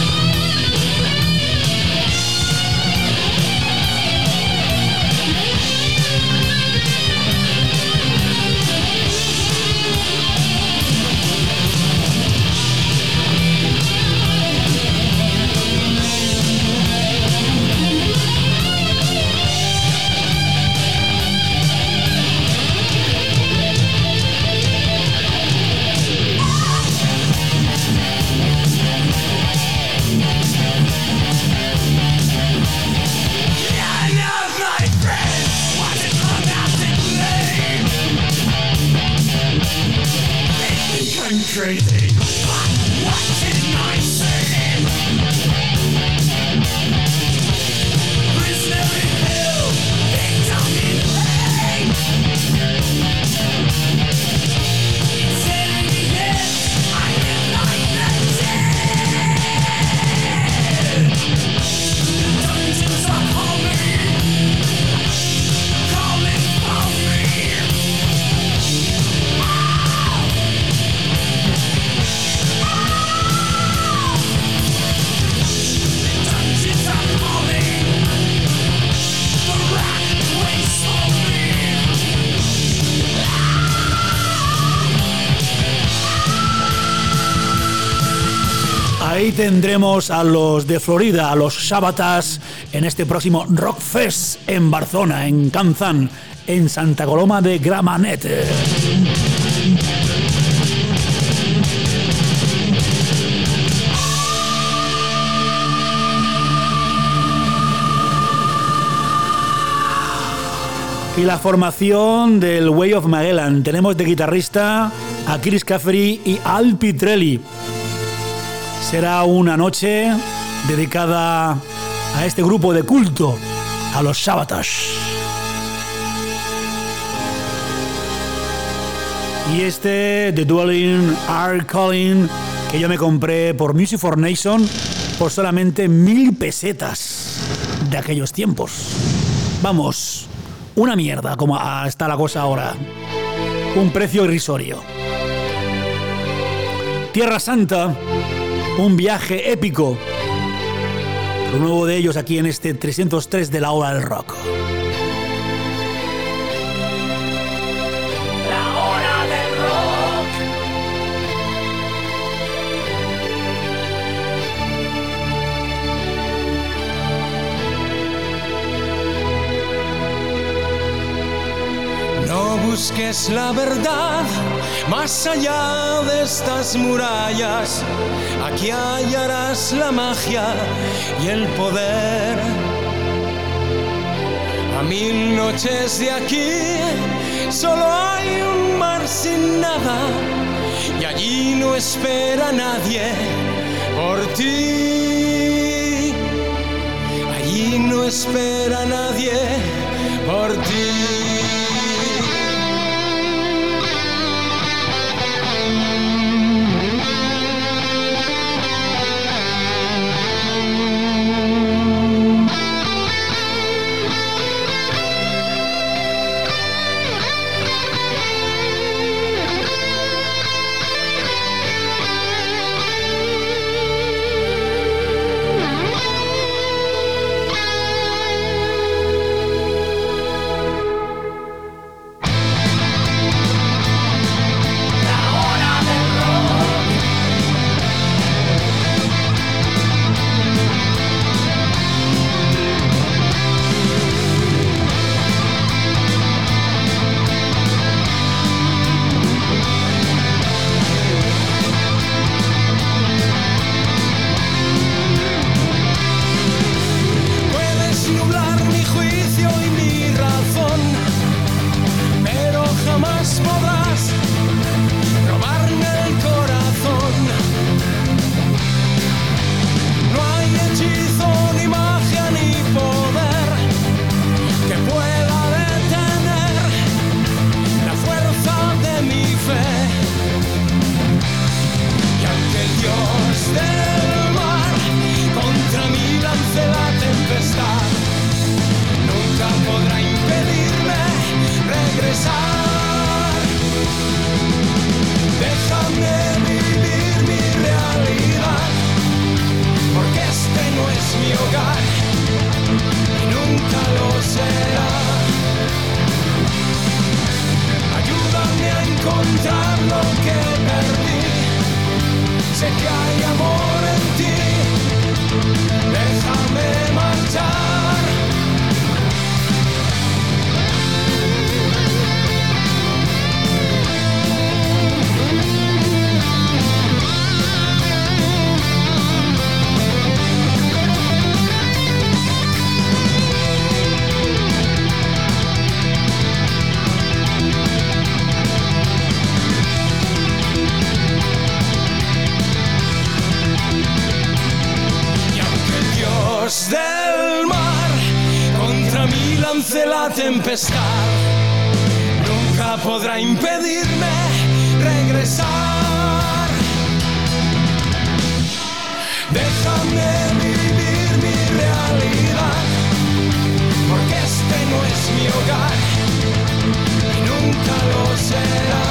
me. crazy. What can I say? Prisoner in hell, victim in pain. Insanity, yes, I live like the dead. The dungeons are calling, calling for me. Ahí tendremos a los de Florida, a los Sabatas, en este próximo Rockfest en Barzona, en Canzán, en Santa Coloma de Gramenet. Y la formación del Way of Magellan. Tenemos de guitarrista a Chris Caffery y Al Pitrelli. Será una noche dedicada a este grupo de culto, a los Sabatas. Y este, The Dwelling Are Calling, que yo me compré por Music for Nation por solamente mil pesetas de aquellos tiempos. Vamos, una mierda como está la cosa ahora. Un precio irrisorio. Tierra Santa, un viaje épico. Lo nuevo de ellos aquí en este trescientos tres de la hora del rock. La hora del rock. No busques la verdad más allá de estas murallas. Aquí hallarás la magia y el poder. A mil noches de aquí solo hay un mar sin nada y allí no espera nadie por ti. Allí no espera nadie por ti. lance la tempestad, nunca podrá impedirme regresar. Déjame vivir mi realidad, porque este no es mi hogar y nunca lo será.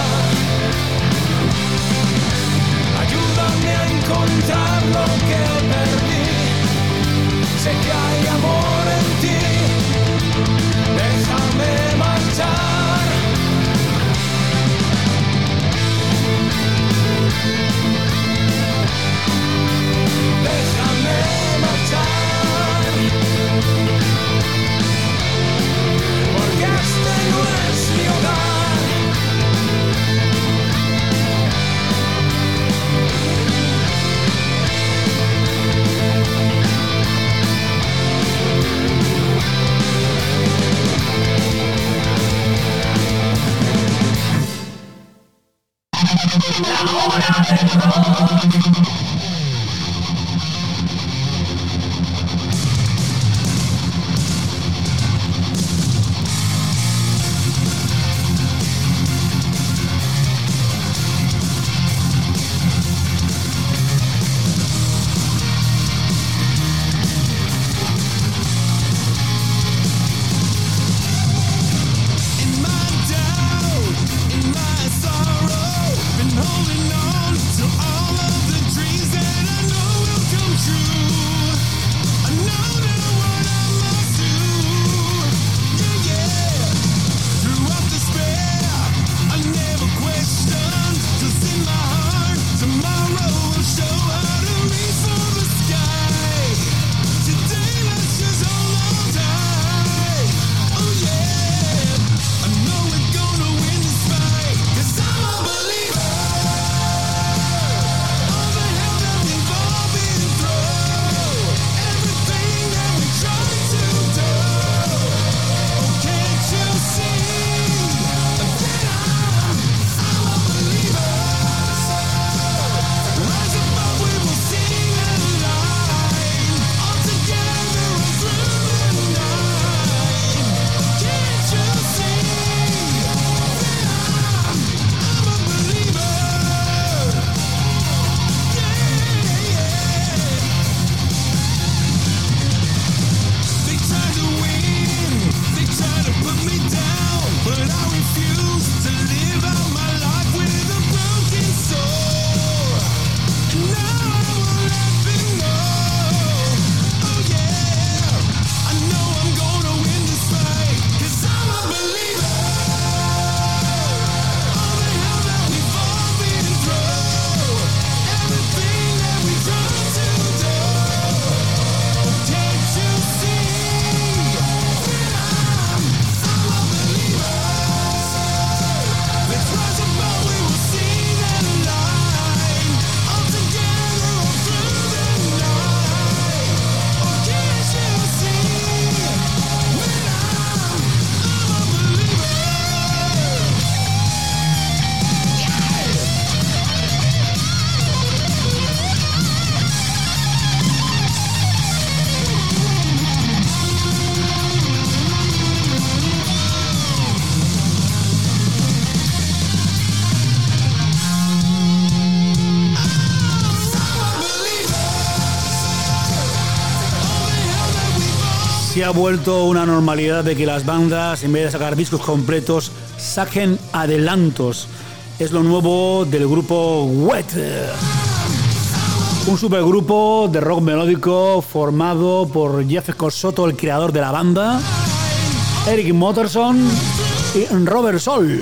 Ayúdame a encontrar lo que perdí. Sé que hay amor en ti. Déjame marchar. Déjame marchar. Porque este no es mi hogar. La hora del rock. Holding on to all of the dreams that I know will come true. I know that what I must do, yeah, yeah. Throughout despair, I never question. Just in my heart, tomorrow will show how to reach for the sky. Today, let's just hold on tight. Oh yeah, I know we're gonna win this fight, 'cause I'm a believer. Se ha vuelto una normalidad de que las bandas, en vez de sacar discos completos, saquen adelantos. Es lo nuevo del grupo Wet, un supergrupo de rock melódico formado por Jeff Scott Soto, el creador de la banda, Eric Motterson y Robert Soul.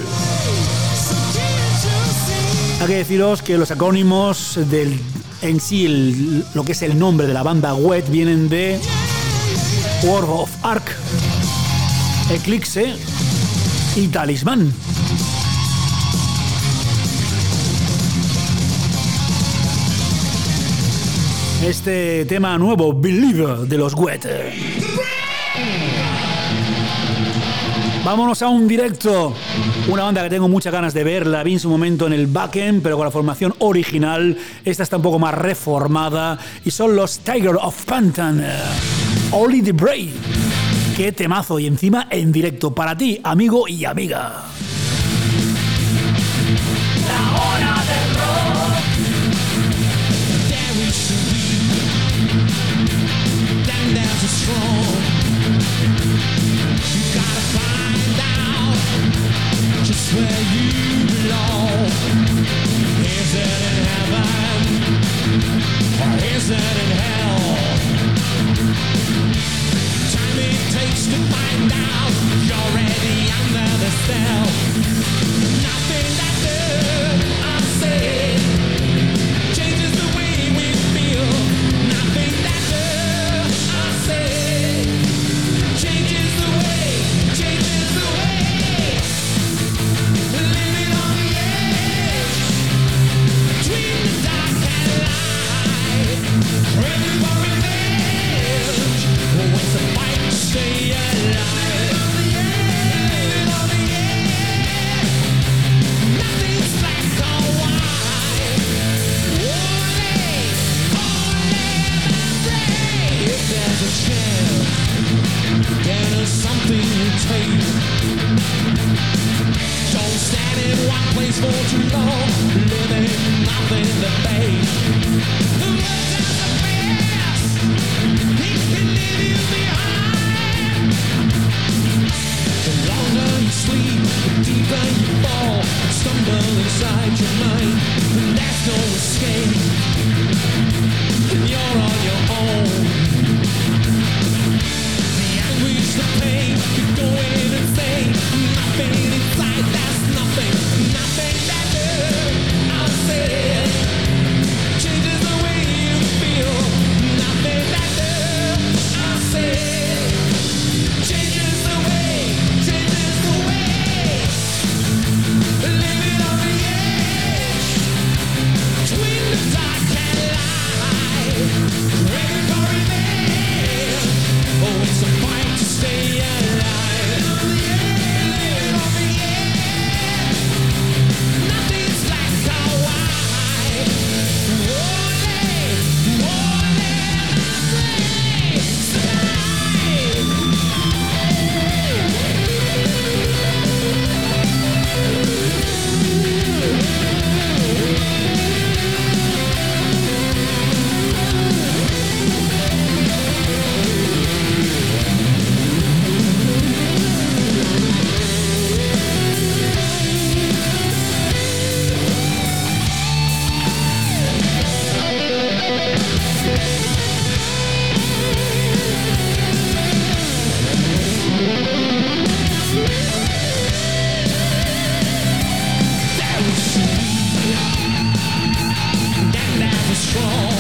Hay que deciros que los acrónimos del, en sí, el, lo que es el nombre de la banda Wet, vienen de World of Ark, Eclipse y Talismán. Este tema nuevo, Believer, de los Wet. Vámonos a un directo. Una banda que tengo muchas ganas de ver. La vi en su momento en el Backend, pero con la formación original. Esta está un poco más reformada. Y son los Tiger of Pantan. Only the Brave. Qué temazo, y encima en directo para ti, amigo y amiga. La hora del rock. There is a weak, then there's a strong. You gotta find out just where you belong. Is it in heaven or is it in hell? Time it takes to find out. You're already under the spell. Nothing that I say changes the way we feel. Nothing that I say changes the way, changes the way. Living on the edge between the dark and light. Ready for revenge. Oh, it's a fight to stay alive. Living on the edge. Nothing's black or white. Only, only my brain. If there's a chance, then there's something to take. Don't stand in one place for too long. Living, nothing to face. The world doesn't pass. It can leave you behind. The longer you sleep, the deeper you fall. Stumble inside your mind, and there's no escape. And you're on your own. The anguish, the pain, you're going insane. Nothing inside, that's nothing, nothing that I'll say changes the way you feel. Nothing that I'll say changes the way, changes the way. Living on the edge between the dark and light. Ready for revenge. Oh, it's a fight to stay alive. Living on the edge. Nothing's black or white. Only, only my brain's alive. Then there's a strong.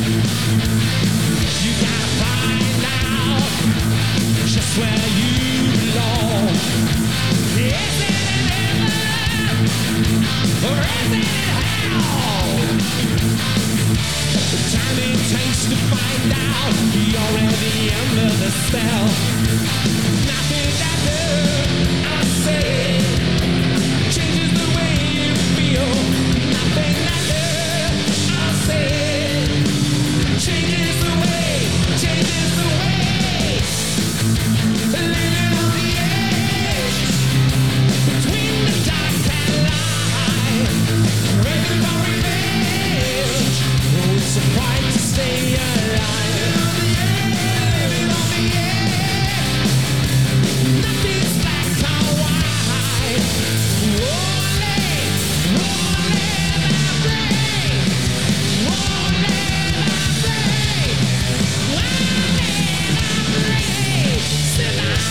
You gotta find out just where you belong. Is it in heaven or is it in hell? The time it takes to find out, you're already under the spell. Nothing that I say changes the way you feel. Nothing that I say changes the way, changes the way. Living on the edge between the dark and light. Ready for revenge. Oh, it's a fight to stay alive. Living on the edge. Nothing's black or white. Only, only my brain. Only my brain. Only my brain. Tonight.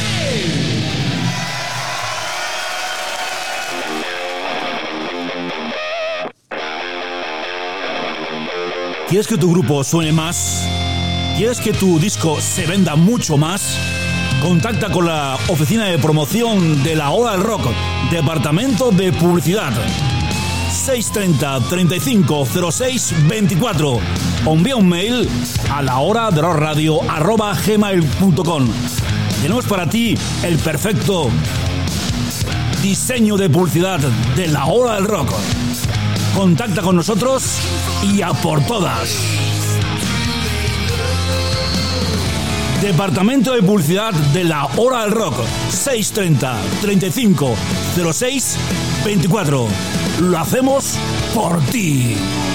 ¿Quieres que tu grupo suene más? ¿Quieres que tu disco se venda mucho más? Contacta con la oficina de promoción de La Hora del Rock, Departamento de Publicidad. seis treinta, treinta y cinco, cero seis, veinticuatro. O envía un mail a la hora de rock radio arroba gmail punto com. Tenemos para ti el perfecto diseño de publicidad de La Hora del Rock. Contacta con nosotros y a por todas. Departamento de Publicidad de la Hora del Rock, seis treinta, treinta y cinco, cero seis, veinticuatro. Lo hacemos por ti.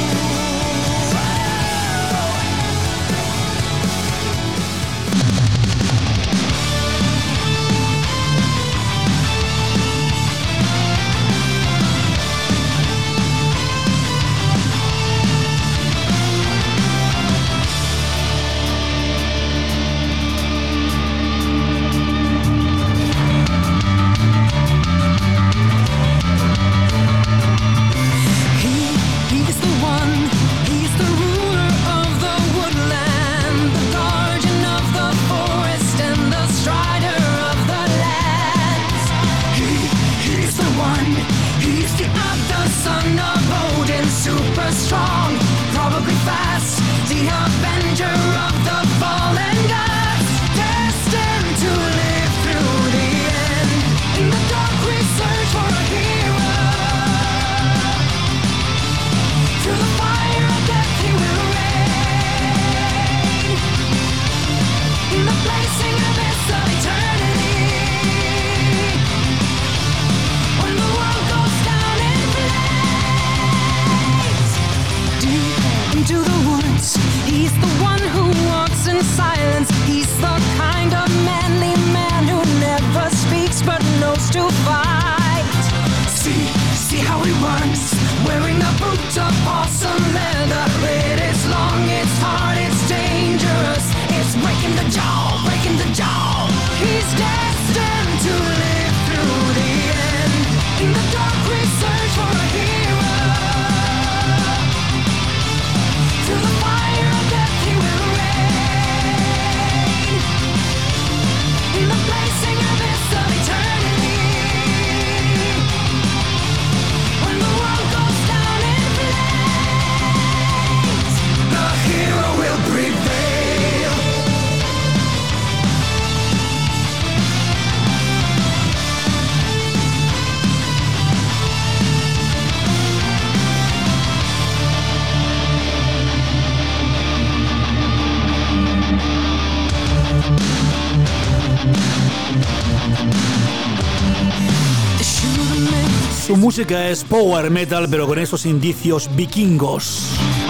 Su música es power metal, pero con esos indicios vikingos.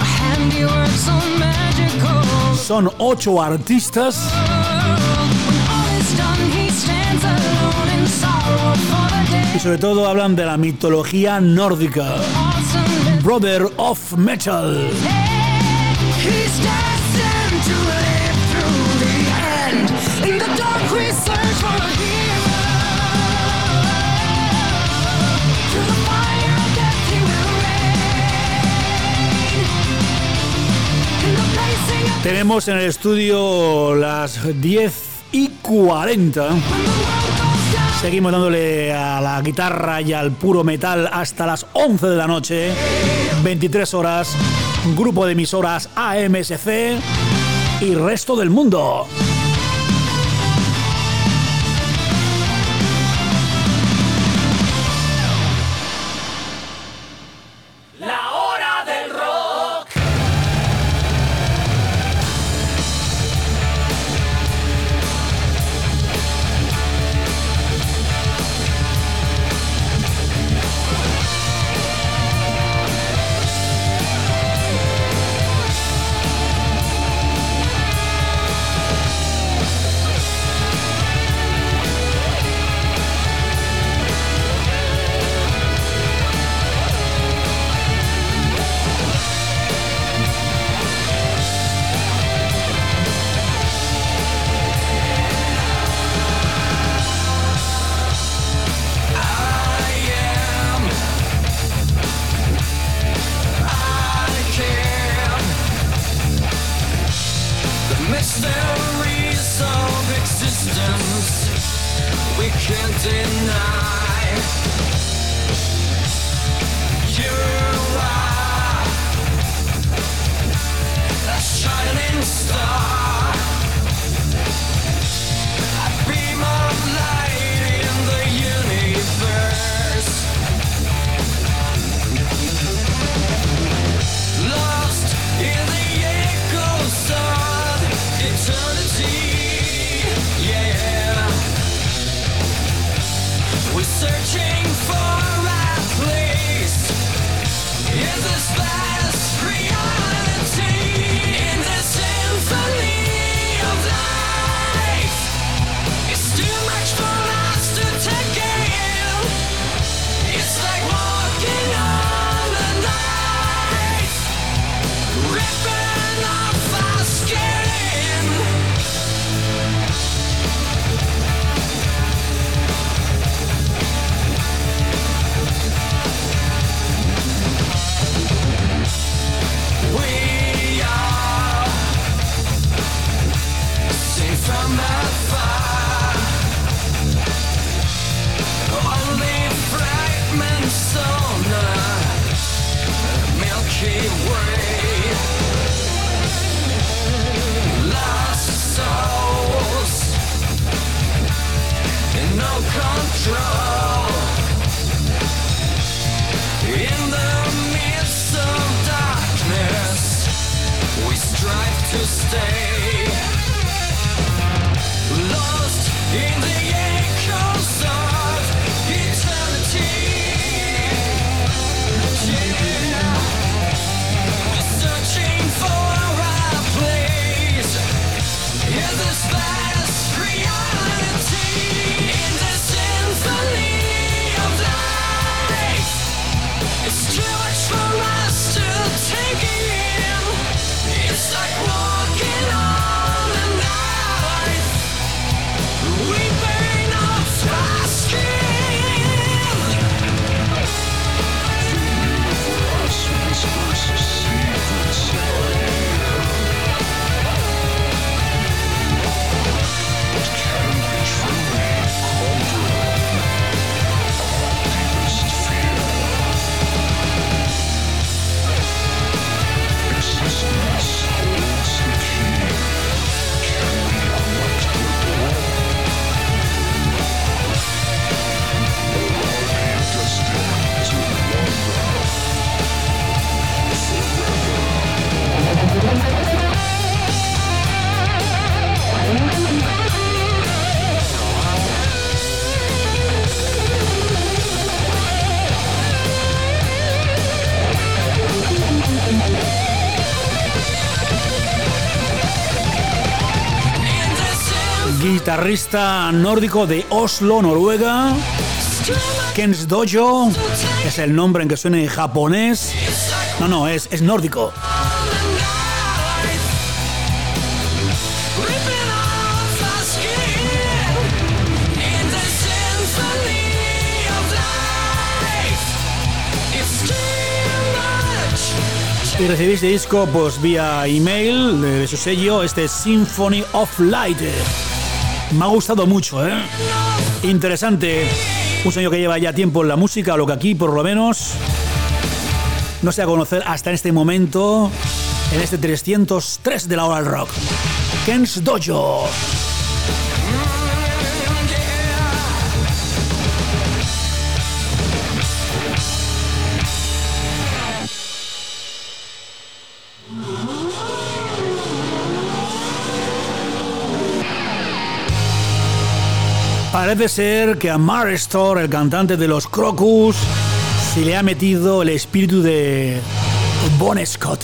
Son ocho artistas y sobre todo hablan de la mitología nórdica. Brother of Metal. Tenemos en el estudio las diez y cuarenta. Seguimos dándole a la guitarra y al puro metal hasta las once de la noche. veintitrés horas. Grupo de emisoras A M S C y resto del mundo. Lost in the echoes of eternity. control. In the midst of darkness, we strive to stay lost in the echoes of eternity. Yeah. Searching for our place in this vast reality, in this symphony of life. It's too much for us to take in. It's like walking on a knife. We burn off our skin. Guitarrista nórdico de Oslo, Noruega. Ken's Dojo es el nombre en que suena en japonés. No, no, es, es nórdico. Y recibí este disco pues vía email de, de su sello, este Symphony of Light. Me ha gustado mucho, ¿eh? Interesante. Un sello que lleva ya tiempo en la música, lo que aquí por lo menos no se va a conocer hasta este momento, en este trescientos tres de la hora del rock. Ken's Dojo. Parece ser que a Mark Storr, el cantante de los Crocus, se le ha metido el espíritu de Bon Scott.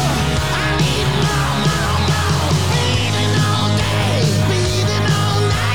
All night.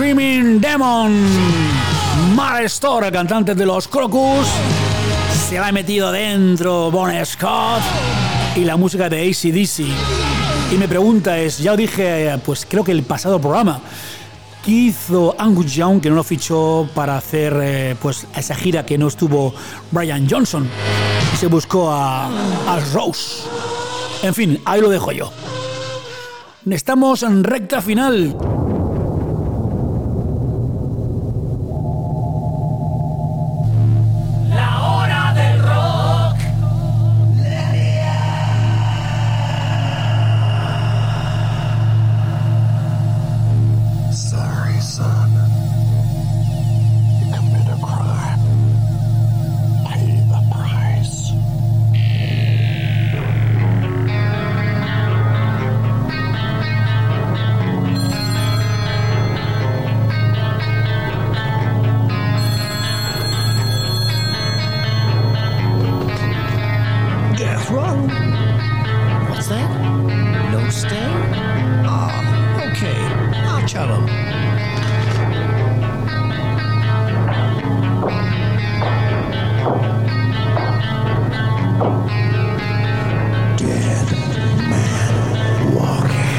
Screaming Demon. Mark Storr, el cantante de los Crocus, se ha metido dentro Bon Scott y la música de A C D C. Y mi pregunta es, ya os dije, pues creo que el pasado programa, ¿qué hizo Angus Young que no lo fichó para hacer eh, pues esa gira que no estuvo Brian Johnson? Y se buscó a, a Rose. En fin, ahí lo dejo yo. Estamos en recta final. La hora del rock. Sorry, son. You commit a crime. Pay the price. Death row? What's that? No stay? Ah, okay. I'll tell him. Dead man walking.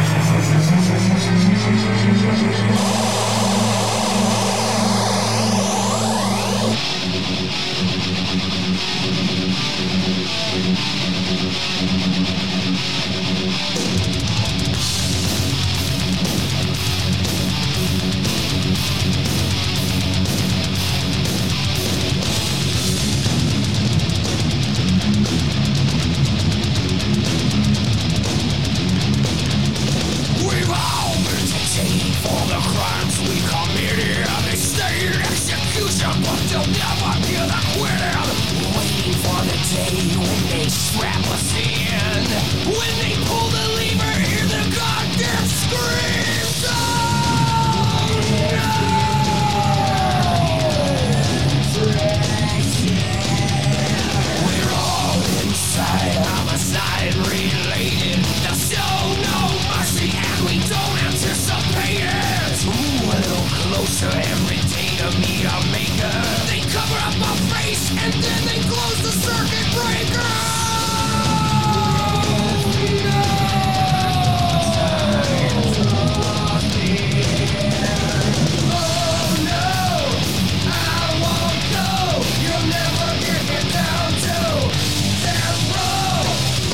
We've all been detained for the crimes we committed. They stay in execution, but they'll never get acquitted. Waiting for the day when they strap us in. When they pull the lever, hear the goddamn screams. Oh, no! We're all inside, homicide related. They'll show no mercy and we don't anticipate it. Ooh, a little closer every day to meet our maker. They cover up our face and then they close the circuit breaker. Oh no, I won't go. You'll never get me down to death row.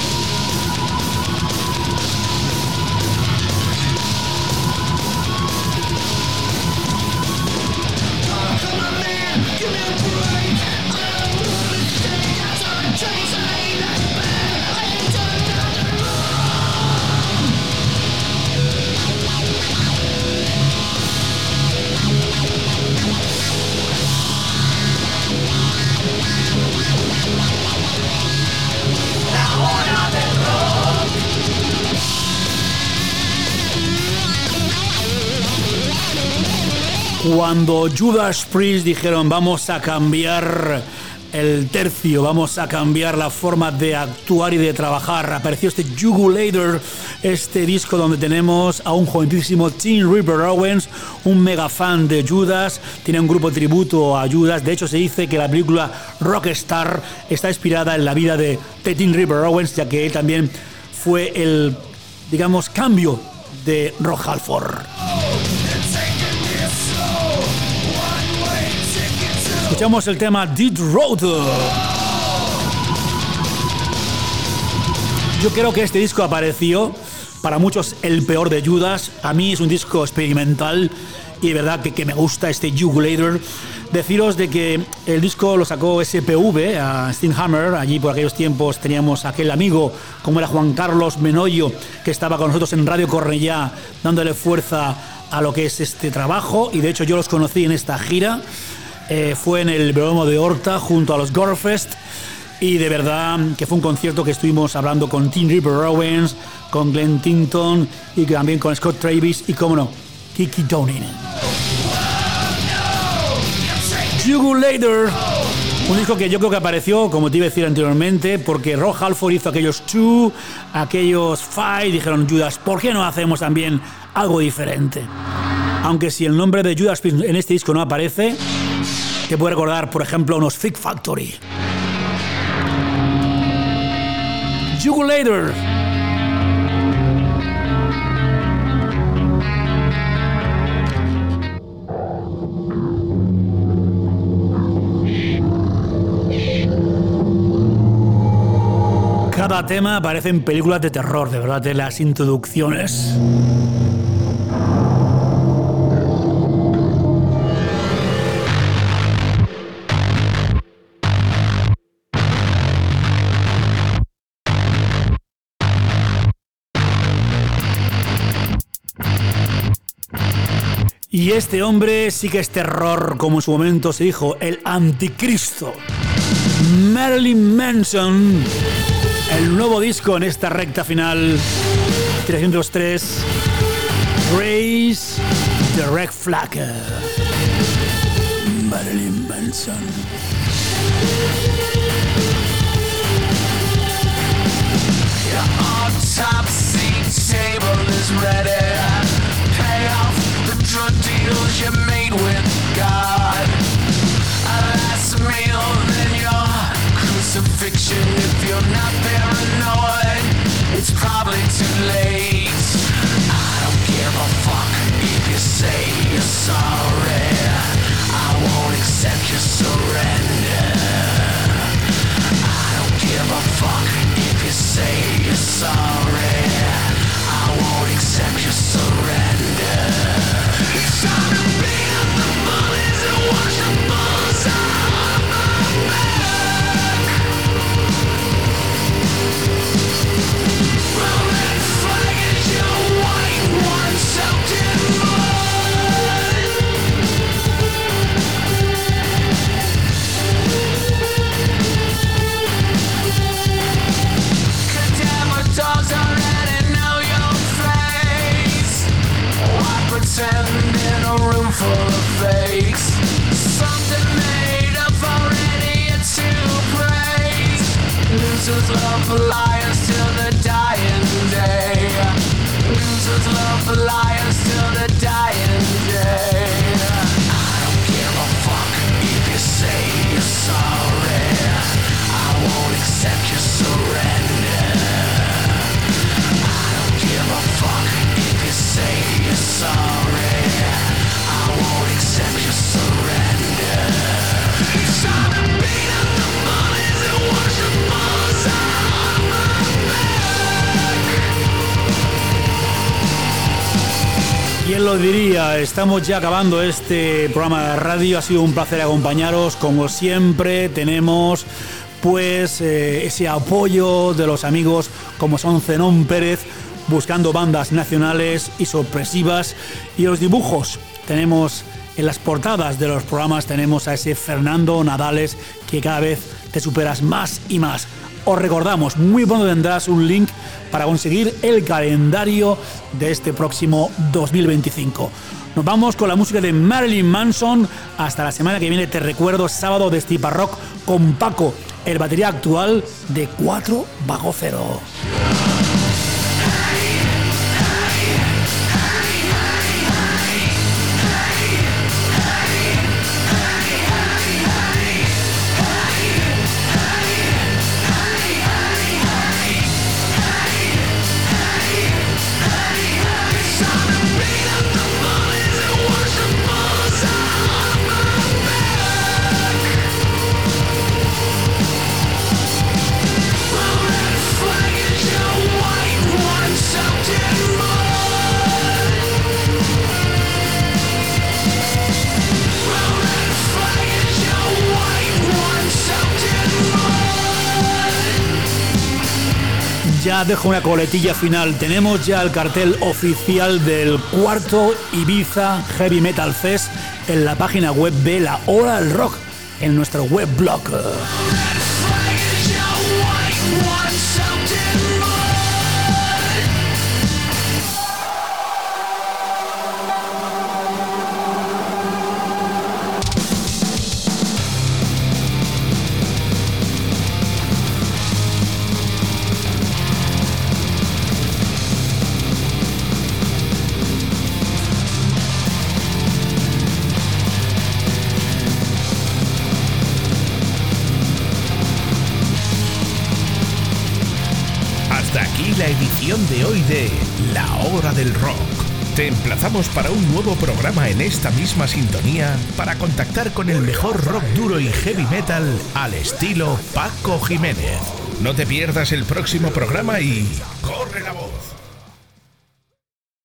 Oh, come on, man, give me a break. I'm really sick. I'm sorry, James, I ain't that bad. I ain't done nothing wrong. La hora del rock. Cuando Judas Priest dijeron vamos a cambiar el tercio, vamos a cambiar la forma de actuar y de trabajar, apareció este Jugulator, este disco donde tenemos a un jovencísimo Tim Ripper Owens, un mega fan de Judas, tiene un grupo tributo a Judas. De hecho se dice que la película Rockstar está inspirada en la vida de, de Tim Ripper Owens, ya que él también fue el, digamos, cambio de Rob Halford. Escuchamos el tema Dead Road. Yo creo que este disco apareció, para muchos, el peor de Judas. A mí es un disco experimental y de verdad que, que me gusta este Jugulator. Deciros de que el disco lo sacó S P V, a Steamhammer. Allí por aquellos tiempos teníamos a aquel amigo como era Juan Carlos Menoyo, que estaba con nosotros en Radio Cornellá dándole fuerza a lo que es este trabajo, y de hecho yo los conocí en esta gira. Eh, fue en el Velódromo de Horta junto a los Gorefest, y de verdad que fue un concierto que estuvimos hablando con Tim Ripper Owens, con Glenn Tinton y también con Scott Travis y, como no, Kiki Downing. Jugulator, un disco que yo creo que apareció, como te iba a decir anteriormente, porque Rob Halford hizo aquellos Two, aquellos Five, dijeron Judas, ¿por qué no hacemos también algo diferente? Aunque si el nombre de Judas Priest en este disco no aparece, te puede recordar, por ejemplo, unos Thick Factory. Jugulator. Cada tema aparece en películas de terror, de verdad, de las introducciones. Y este hombre sí que es terror, como en su momento se dijo, el anticristo. Marilyn Manson, el nuevo disco en esta recta final, trescientos tres, Raise the Red Flag. Marilyn Manson. Your autopsy table is ready. Pay off the drug deals you made with God. A last meal, then your crucifixion. If you're not paranoid, it's probably too late. I don't give a fuck if you say you're sorry. I won't accept your surrender. I don't give a fuck if you say you're sorry. I won't accept your surrender. It's time to beat up the bullies and wash the balls off my back. Well, that flag is your white one soaked in blood. Cadaver dogs already know your face. Why pretend in a room full of fakes? Something made up already to praise. Losers love liars till the dying day. Losers love liars till the dying day. I don't give a fuck if you say you're sorry. I won't accept your surrender. I don't give a fuck if you say you're sorry. I won't accept your surrender. It's time to beat up the bullies and wash the balls off my back. ¿Quién lo diría? Estamos ya acabando este programa de radio. Ha sido un placer acompañaros. Como siempre, tenemos pues eh, ese apoyo de los amigos como son Zenón Pérez, buscando bandas nacionales y sorpresivas. Y los dibujos, tenemos en las portadas de los programas, tenemos a ese Fernando Nadales, que cada vez te superas más y más. Os recordamos, muy pronto tendrás un link para conseguir el calendario de este próximo dos mil veinticinco. Nos vamos con la música de Marilyn Manson. Hasta la semana que viene, te recuerdo, sábado de Stipa Rock con Paco, el batería actual de cuatro bajo cero. Ya dejo una coletilla final. Tenemos ya el cartel oficial del cuarto Ibiza Heavy Metal Fest en la página web de La Hora del Rock, en nuestro webblog. la edición de hoy de La Hora del Rock. Te emplazamos para un nuevo programa en esta misma sintonía para contactar con el mejor rock duro y heavy metal al estilo Paco Jiménez. No te pierdas el próximo programa y corre la voz.